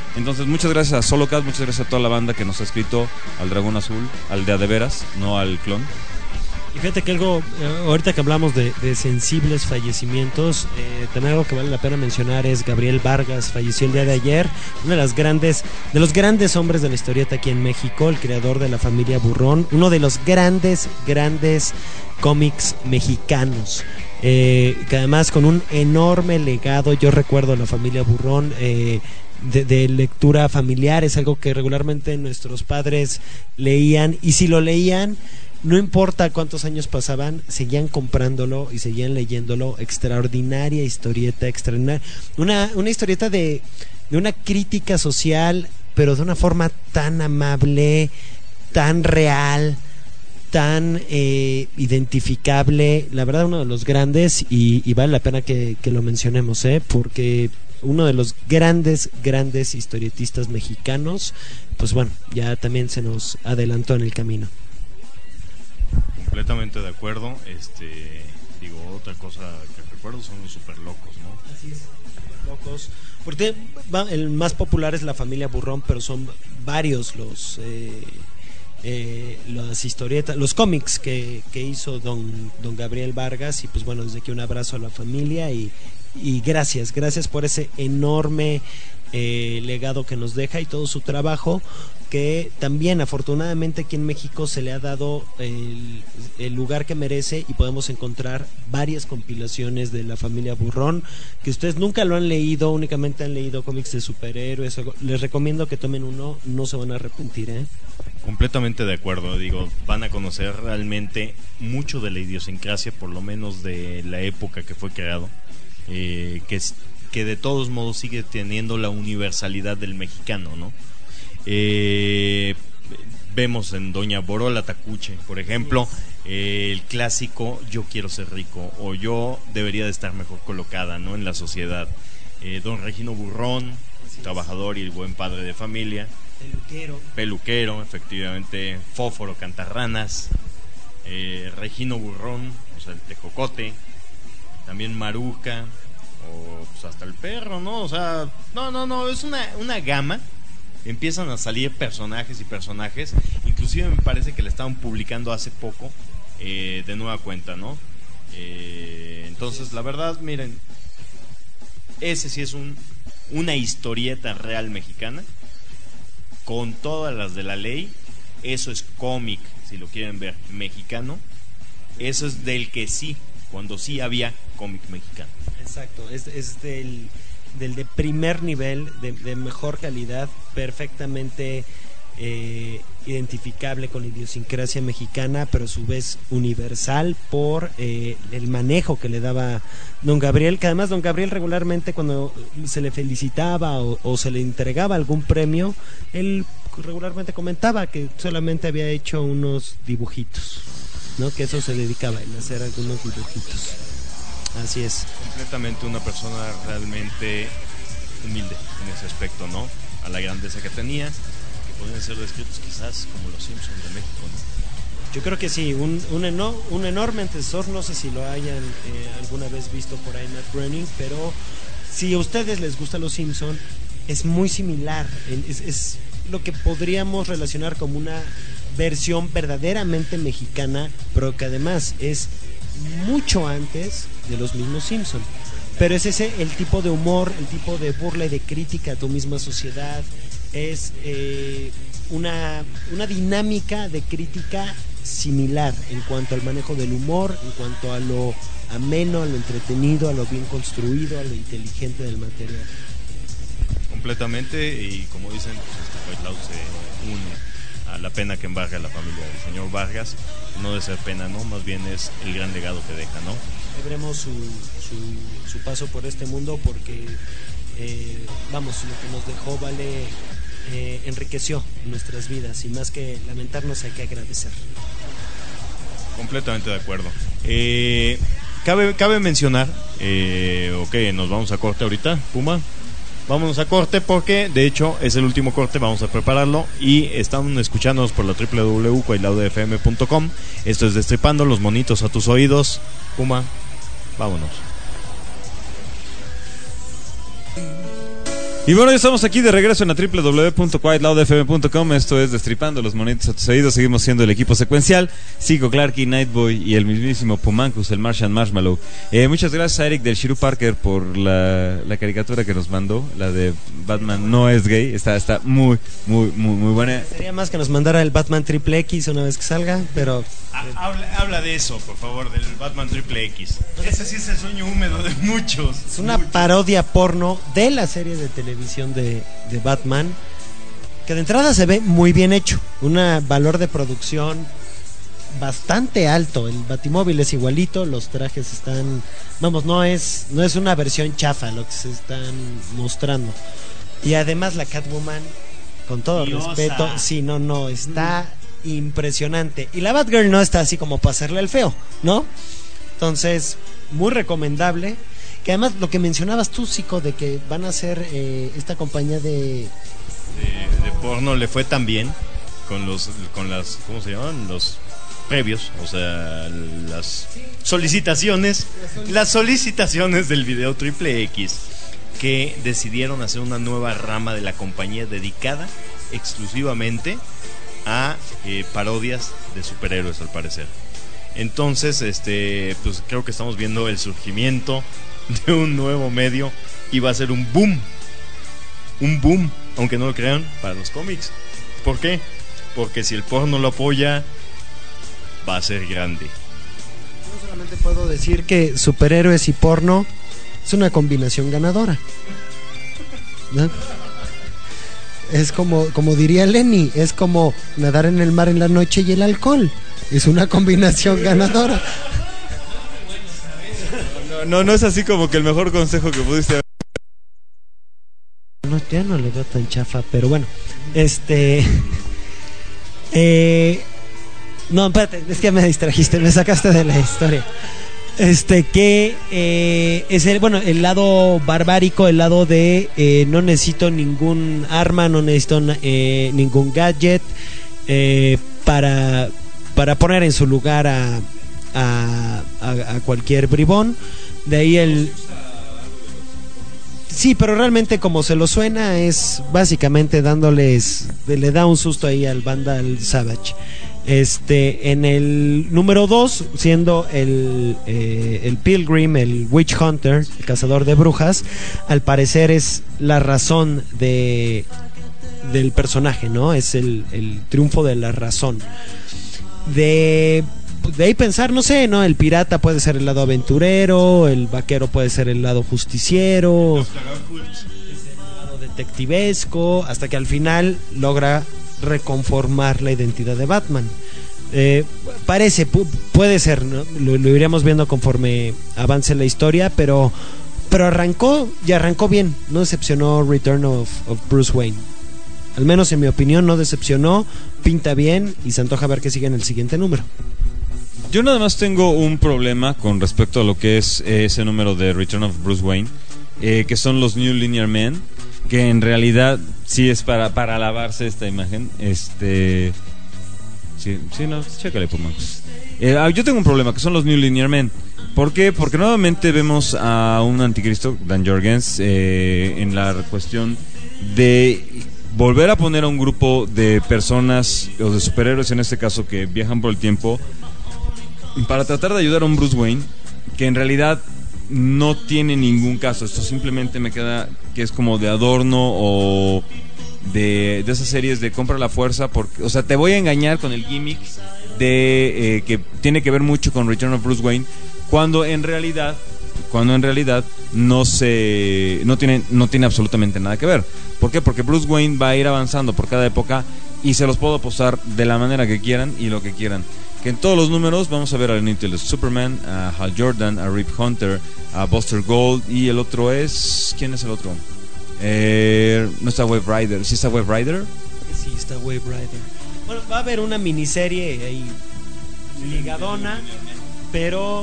Entonces, muchas gracias a Solo Cat, muchas gracias a toda la banda que nos ha escrito, al Dragón Azul, al de a de veras, no al clon. Y fíjate que algo, eh, ahorita que hablamos de, de sensibles fallecimientos, eh, también algo que vale la pena mencionar es Gabriel Vargas, falleció el día de ayer, uno de las grandes, de los grandes hombres de la historieta aquí en México, el creador de la familia Burrón, uno de los grandes, grandes cómics mexicanos. Eh, que además con un enorme legado, yo recuerdo la familia Burrón, eh, de, de lectura familiar, es algo que regularmente nuestros padres leían, y si lo leían, no importa cuántos años pasaban, seguían comprándolo y seguían leyéndolo. Extraordinaria historieta, extraordinaria. Una, una historieta de, de una crítica social, pero de una forma tan amable, tan real, tan eh, identificable. La verdad, uno de los grandes, y, y vale la pena que, que lo mencionemos, ¿eh? Porque uno de los grandes, grandes historietistas mexicanos, pues bueno, ya también se nos adelantó en el camino. Completamente de acuerdo. Este, digo, otra cosa que recuerdo son los super locos, ¿no? Así es, super locos. Porque va, el más popular es la familia Burrón, pero son varios los eh, eh, las historietas, los cómics que, que hizo don, don Gabriel Vargas. Y pues bueno, desde aquí un abrazo a la familia y, y gracias, gracias por ese enorme eh, legado que nos deja y todo su trabajo, que también afortunadamente aquí en México se le ha dado el, el lugar que merece, y podemos encontrar varias compilaciones de la familia Burrón, que ustedes nunca lo han leído, únicamente han leído cómics de superhéroes. Les recomiendo que tomen uno, no se van a arrepentir, ¿eh? Completamente de acuerdo, digo, van a conocer realmente mucho de la idiosincrasia, por lo menos de la época que fue creado, eh, que, es, que de todos modos sigue teniendo la universalidad del mexicano, ¿no? Eh, vemos en Doña Borola Tacuche, por ejemplo, eh, el clásico "yo quiero ser rico" o "yo debería de estar mejor colocada", ¿no?, en la sociedad. eh, Don Regino Burrón, trabajador y el buen padre de familia. Peluquero. Peluquero, efectivamente. Fósforo Cantarranas. eh, Regino Burrón, o sea, el Tejocote. También Maruca, o pues hasta el perro, ¿no? O sea, no, no, no, es una, una gama. Empiezan a salir personajes y personajes. Inclusive me parece que le estaban publicando hace poco, eh, de nueva cuenta, ¿no? Eh, entonces, la verdad, miren, ese sí es un, una historieta real mexicana, con todas las de la ley. Eso es cómic, si lo quieren ver, mexicano. Eso es del que sí, cuando sí había cómic mexicano. Exacto, es, es del... del de primer nivel, de, de mejor calidad, perfectamente eh, identificable con la idiosincrasia mexicana, pero a su vez universal por eh, el manejo que le daba don Gabriel, que además don Gabriel regularmente cuando se le felicitaba o, o se le entregaba algún premio, él regularmente comentaba que solamente había hecho unos dibujitos, ¿no? Que eso se dedicaba a hacer algunos dibujitos. Así es. Completamente una persona realmente humilde en ese aspecto, ¿no? A la grandeza que tenía, que podrían ser descritos quizás como los Simpsons de México, ¿no? Yo creo que sí, un, un, eno, un enorme antecesor, no sé si lo hayan eh, alguna vez visto por ahí Matt Groening, pero si a ustedes les gusta los Simpsons, es muy similar, es, es lo que podríamos relacionar como una versión verdaderamente mexicana, pero que además es mucho antes de los mismos Simpson. Pero es ese el tipo de humor, el tipo de burla y de crítica a tu misma sociedad. Es eh, una, una dinámica de crítica similar en cuanto al manejo del humor, en cuanto a lo ameno, a lo entretenido, a lo bien construido, a lo inteligente del material. Completamente, y como dicen, pues este White Loud se une a la pena que embarga la familia del señor Vargas. No de ser pena, ¿no? Más bien es el gran legado que deja, ¿no? Veremos su, su, su paso por este mundo, porque eh, vamos, lo que nos dejó vale eh, enriqueció nuestras vidas, y más que lamentarnos hay que agradecer. Completamente de acuerdo. Eh, cabe, cabe mencionar, eh, ok, nos vamos a corte ahorita, Puma. Vámonos a corte porque de hecho es el último corte, vamos a prepararlo y están escuchándonos por la doble u doble u doble u punto cuailaude f m punto com. Esto es Destripando, los monitos a tus oídos. Puma, vámonos. Y bueno, ya estamos aquí de regreso en la doble u doble u doble u punto quiet loud f m punto com. Esto es Destripando los monitos a tus oídos. Seguimos siendo el equipo secuencial. Psycho Clarky, Nightboy y el mismísimo Pumancus, el Martian Marshmallow. Eh, muchas gracias a Eric del Shiru Parker por la, la caricatura que nos mandó. La de Batman no es gay. Está, está muy, muy, muy, muy buena. Sería más que nos mandara el Batman Triple X una vez que salga, pero... Habla, habla de eso, por favor, del Batman Triple X. Ese sí es el sueño húmedo de muchos. Es una muchos. parodia porno de la serie de televisión de, de Batman, que de entrada se ve muy bien hecho. Un valor de producción bastante alto. El Batimóvil es igualito, los trajes están... Vamos, no es, no es una versión chafa lo que se están mostrando. Y además la Catwoman, con todo Diosa. respeto, sí, no, no, está... impresionante. Y la Batgirl no está así como para hacerle el feo, ¿no? Entonces, muy recomendable. Que además lo que mencionabas tú, Zico, de que van a hacer eh, esta compañía de... de... de porno le fue tan bien con los con las ¿cómo se llaman? Los previos, o sea, las solicitaciones, las solicitaciones del video Triple X, que decidieron hacer una nueva rama de la compañía dedicada exclusivamente a eh, parodias de superhéroes, al parecer. Entonces, este, pues creo que estamos viendo el surgimiento de un nuevo medio y va a ser un boom, un boom, aunque no lo crean, para los cómics. ¿Por qué? Porque si el porno lo apoya, va a ser grande. Yo solamente puedo decir que superhéroes y porno es una combinación ganadora, ¿no? Es como, como diría Lenny, es como nadar en el mar en la noche y el alcohol. Es una combinación ganadora. No, no, no es así como que el mejor consejo que pudiste haber. No, ya no le veo tan chafa, pero bueno. Este... Eh... No, espérate, es que me distrajiste, me sacaste de la historia. Este que eh, es el, bueno, el lado barbárico, el lado de eh, no necesito ningún arma, no necesito eh, ningún gadget eh, para, para poner en su lugar a, a, a, a cualquier bribón. De ahí el... Sí, pero realmente como se lo suena es básicamente dándoles, le da un susto ahí al Vandal Savage. Este, en el número dos, siendo el, eh, el Pilgrim, el Witch Hunter, el cazador de brujas, al parecer es la razón de del personaje, ¿no? Es el, el triunfo de la razón. De, de ahí pensar, no sé, ¿no? El pirata puede ser el lado aventurero, el vaquero puede ser el lado justiciero, el lado detectivesco, hasta que al final logra reconformar la identidad de Batman. Eh, parece, pu puede ser, ¿no? Lo, lo iremos viendo conforme avance la historia, pero pero arrancó y arrancó bien. No decepcionó Return of, of Bruce Wayne. Al menos en mi opinión no decepcionó, pinta bien y se antoja ver que sigue en el siguiente número. Yo nada más tengo un problema con respecto a lo que es eh, ese número de Return of Bruce Wayne, eh, que son los New Linear Men, que en realidad sí es para, para alabarse esta imagen. Este... Sí, sí, no, chécale, Pumancos. Eh, yo tengo un problema, que son los New Linear Men. ¿Por qué? Porque nuevamente vemos a un anticristo, Dan Jorgens, eh, en la cuestión de volver a poner a un grupo de personas, o de superhéroes en este caso, que viajan por el tiempo, para tratar de ayudar a un Bruce Wayne, que en realidad no tiene ningún caso. Esto simplemente me queda que es como de adorno o de, de esas series de compra la fuerza, porque, o sea, te voy a engañar con el gimmick de eh, que tiene que ver mucho con Return of Bruce Wayne, cuando en realidad cuando en realidad no se no tiene no tiene absolutamente nada que ver. ¿Por qué? Porque Bruce Wayne va a ir avanzando por cada época y se los puedo posar de la manera que quieran y lo que quieran. Que en todos los números vamos a ver al inicio de Superman, a Hal Jordan, a Rip Hunter, a Buster Gold, y el otro es... ¿Quién es el otro? Eh, no está Wave Rider. ¿Sí está Wave Rider? Sí, está Wave Rider. Bueno, va a haber una miniserie ahí ligadona, pero...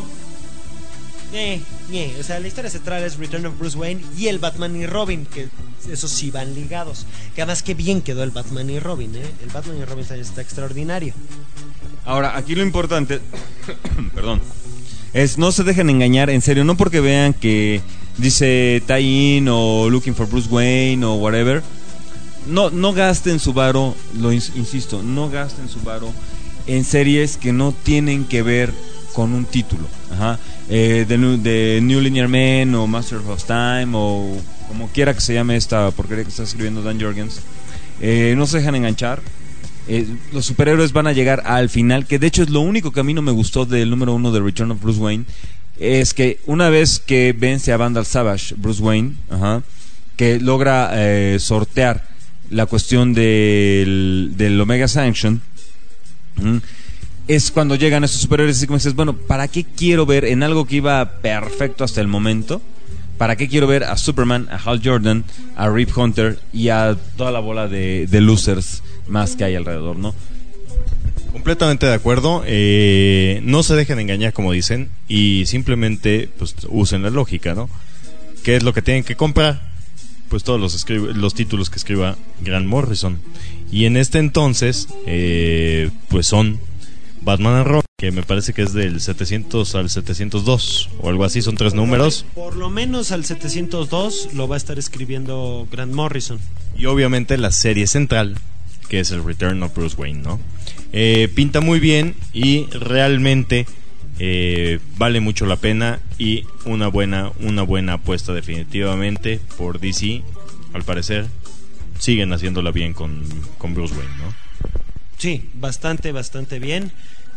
Eh, eh, o sea, la historia central es Return of Bruce Wayne y el Batman y Robin, que esos sí van ligados. Que además que bien quedó el Batman y Robin, ¿eh? El Batman y Robin está, está extraordinario. Ahora, aquí lo importante, perdón, es no se dejen engañar, en serio, no porque vean que dice tie-in o looking for Bruce Wayne o whatever, no, no gasten su varo, lo ins- insisto, no gasten su varo en series que no tienen que ver con un título. Ajá. Eh, de, de New Linear Men o Master of Time o como quiera que se llame esta porquería que está escribiendo Dan Jurgens. Eh, no se dejan enganchar. Eh, los superhéroes van a llegar al final, que de hecho es lo único que a mí no me gustó del número uno de Return of Bruce Wayne, es que una vez que vence a Vandal Savage, Bruce Wayne, ajá, que logra eh, sortear la cuestión del, del Omega Sanction, ¿m? es cuando llegan esos superhéroes y como dices, bueno, ¿para qué quiero ver en algo que iba perfecto hasta el momento? ¿Para qué quiero ver a Superman, a Hal Jordan, a Rip Hunter y a toda la bola de, de losers más que hay alrededor, ¿no? Completamente de acuerdo. Eh, no se dejen engañar, como dicen, y simplemente pues usen la lógica, ¿no? ¿Qué es lo que tienen que comprar? Pues todos los, escribe, los títulos que escriba Grant Morrison. Y en este entonces, eh, pues son Batman and Robin, que me parece que es del setecientos al setecientos dos o algo así, son tres números. Por lo menos al setecientos dos lo va a estar escribiendo Grant Morrison. Y obviamente la serie central, que es el Return of Bruce Wayne, ¿no? Eh, pinta muy bien y realmente eh, vale mucho la pena y una buena, una buena apuesta definitivamente por D C. Al parecer siguen haciéndola bien con, con Bruce Wayne, ¿no? Sí, bastante, bastante bien.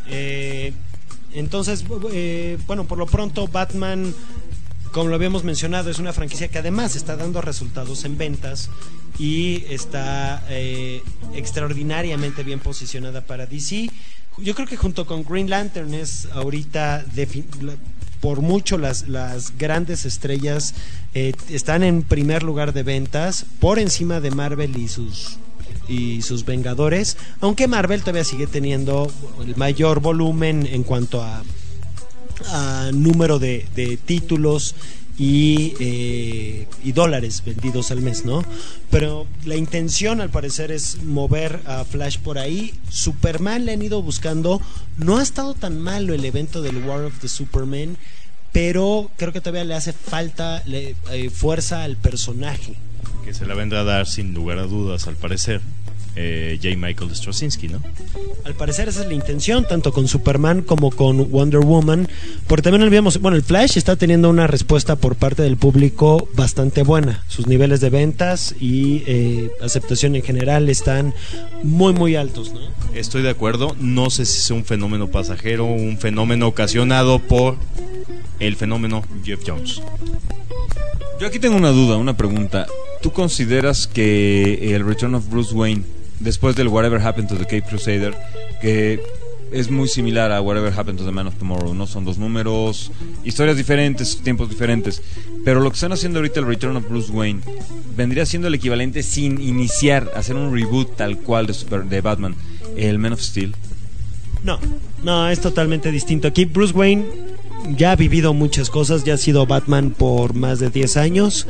Eh, entonces, eh, bueno, por lo pronto Batman, como lo habíamos mencionado, es una franquicia que además está dando resultados en ventas y está eh, extraordinariamente bien posicionada para D C. Yo creo que junto con Green Lantern es ahorita defi- por mucho las, las grandes estrellas, eh, están en primer lugar de ventas por encima de Marvel y sus y sus Vengadores, aunque Marvel todavía sigue teniendo el mayor volumen en cuanto a, a número de, de títulos y, eh, y dólares vendidos al mes, ¿no? Pero la intención al parecer es mover a Flash por ahí. Superman le han ido buscando, no ha estado tan malo el evento del War of the Superman, pero creo que todavía le hace falta le, eh, fuerza al personaje, que se la vendrá a dar sin lugar a dudas, al parecer, eh, J. Michael Straczynski, ¿no? Al parecer esa es la intención, tanto con Superman como con Wonder Woman, porque también olvidamos, bueno, el Flash está teniendo una respuesta por parte del público bastante buena, sus niveles de ventas y eh, aceptación en general están muy muy altos, ¿no? Estoy de acuerdo, no sé si es un fenómeno pasajero, un fenómeno ocasionado por el fenómeno Jeff Jones. Yo aquí tengo una duda, una pregunta. ¿Tú consideras que el Return of Bruce Wayne, después del Whatever Happened to the Cape Crusader, que es muy similar a Whatever Happened to the Man of Tomorrow, no son dos números, historias diferentes, tiempos diferentes, pero lo que están haciendo ahorita el Return of Bruce Wayne vendría siendo el equivalente sin iniciar, hacer un reboot tal cual de, Super, de Batman, el Man of Steel? No, no, es totalmente distinto. Aquí Bruce Wayne ya ha vivido muchas cosas, ya ha sido Batman por más de diez años.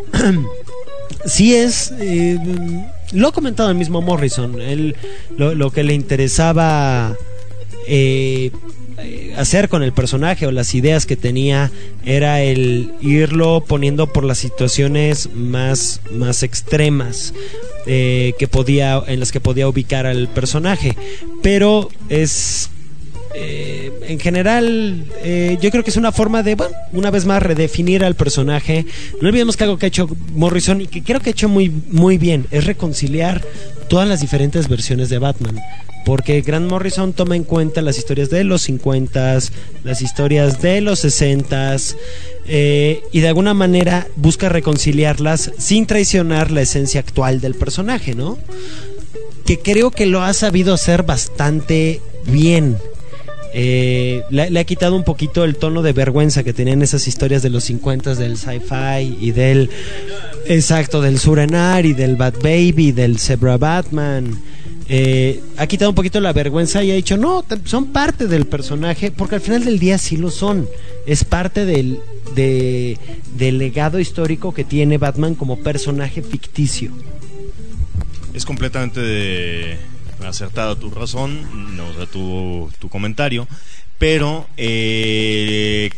Sí es, eh, lo ha comentado el mismo Morrison, él, lo, lo que le interesaba eh, hacer con el personaje o las ideas que tenía era el irlo poniendo por las situaciones más, más extremas eh, que podía, en las que podía ubicar al personaje, pero es... Eh, en general eh, yo creo que es una forma de, bueno, una vez más redefinir al personaje. No olvidemos que algo que ha hecho Morrison y que creo que ha hecho muy, muy bien es reconciliar todas las diferentes versiones de Batman, porque Grant Morrison toma en cuenta las historias de los cincuenta, las historias de los sesenta eh, y de alguna manera busca reconciliarlas sin traicionar la esencia actual del personaje, ¿no? Que creo que lo ha sabido hacer bastante bien. Eh, le, le ha quitado un poquito el tono de vergüenza que tenían esas historias de los cincuenta del sci-fi y del exacto del Surenar y del Bat Baby, del Zebra Batman. Eh, ha quitado un poquito la vergüenza y ha dicho no, son parte del personaje, porque al final del día sí lo son. Es parte del, de, del legado histórico que tiene Batman como personaje ficticio. Es completamente de... acertada tu razón, no, o sea, tu, tu comentario, pero eh,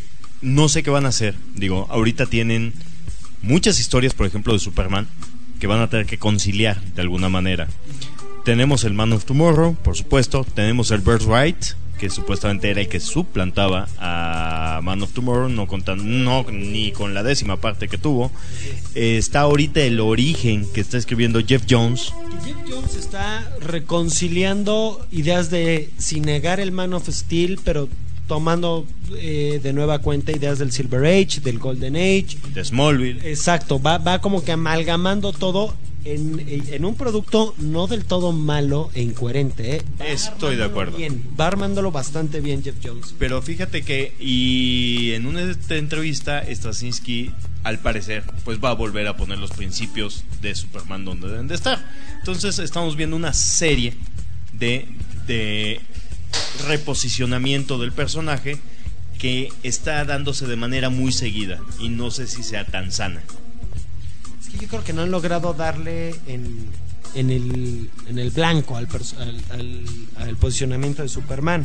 no sé qué van a hacer. Digo, ahorita tienen muchas historias, por ejemplo, de Superman, que van a tener que conciliar de alguna manera. Tenemos el Man of Tomorrow, por supuesto. Tenemos el Birthright, que supuestamente era el que suplantaba a Man of Tomorrow, no, con tan, no ni con la décima parte que tuvo. Eh, está ahorita el Origen, que está escribiendo Jeff Jones. Jeff Jones está reconciliando ideas de, sin negar el Man of Steel, pero tomando eh, de nueva cuenta ideas del Silver Age, del Golden Age, de Smallville. Exacto, va, va como que amalgamando todo en, en un producto no del todo malo e incoherente, ¿eh? Estoy de acuerdo. Bien, va armándolo bastante bien Jeff Jones. Pero fíjate que, y en una entrevista, Straczynski, al parecer, pues va a volver a poner los principios de Superman donde deben de estar. Entonces estamos viendo una serie de, de reposicionamiento del personaje que está dándose de manera muy seguida y no sé si sea tan sana. Es que yo creo que no han logrado darle en, en, el, en el blanco al, al, al, al posicionamiento de Superman.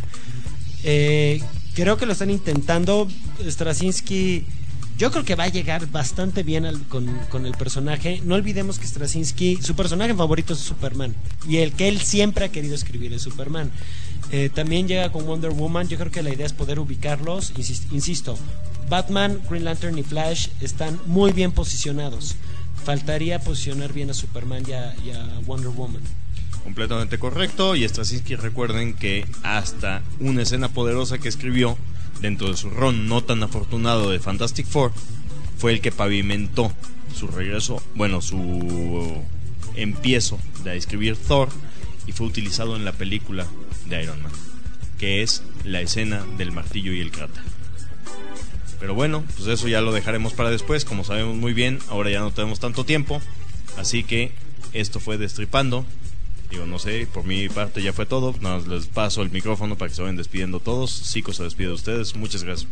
Eh, creo que lo están intentando. Straczynski, yo creo que va a llegar bastante bien al, con, con el personaje. No olvidemos que Straczynski, su personaje favorito es Superman, y el que él siempre ha querido escribir es Superman. Eh, también llega con Wonder Woman. Yo creo que la idea es poder ubicarlos. Insisto, insisto, Batman, Green Lantern y Flash están muy bien posicionados. Faltaría posicionar bien a Superman y a, y a Wonder Woman. Completamente correcto. Y Straczynski, recuerden que hasta una escena poderosa que escribió dentro de su run no tan afortunado de Fantastic Four fue el que pavimentó su regreso, bueno, su empiezo de escribir Thor, y fue utilizado en la película de Iron Man, que es la escena del martillo y el cráter. Pero bueno, pues eso ya lo dejaremos para después. Como sabemos muy bien, ahora ya no tenemos tanto tiempo, así que esto fue Destripando. Digo, no sé, por mi parte ya fue todo. Nada más les paso el micrófono para que se vayan despidiendo todos. Zico se despide de ustedes, muchas gracias.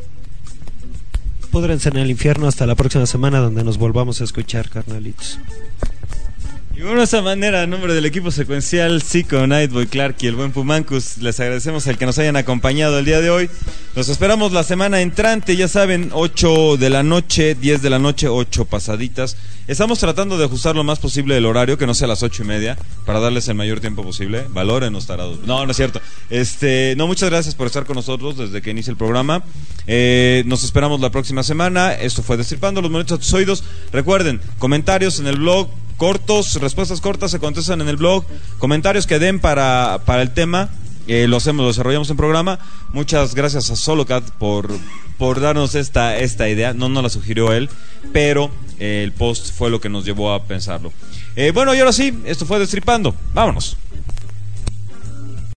Púdrense en el infierno hasta la próxima semana, donde nos volvamos a escuchar, carnalitos. Y bueno, de esa manera, en nombre del equipo secuencial, Zico, Nightboy, Clark y el buen Pumancus, les agradecemos el que nos hayan acompañado el día de hoy. Los esperamos la semana entrante, ya saben, ocho de la noche, diez de la noche, ocho pasaditas. Estamos tratando de ajustar lo más posible el horario, que no sea a las ocho y media, para darles el mayor tiempo posible. Valórenos, tarados. No, no es cierto. Este, no, muchas gracias por estar con nosotros desde que inicia el programa. Eh, nos esperamos la próxima semana. Esto fue Destripando, los monitos a tus oídos. Recuerden, comentarios en el blog, cortos, respuestas cortas se contestan en el blog, comentarios que den para, para el tema, eh, lo hacemos, lo desarrollamos en programa. Muchas gracias a Solocat por, por darnos esta, esta idea. No nos la sugirió él, pero eh, el post fue lo que nos llevó a pensarlo. Eh, bueno, y ahora sí, esto fue Destripando. Vámonos.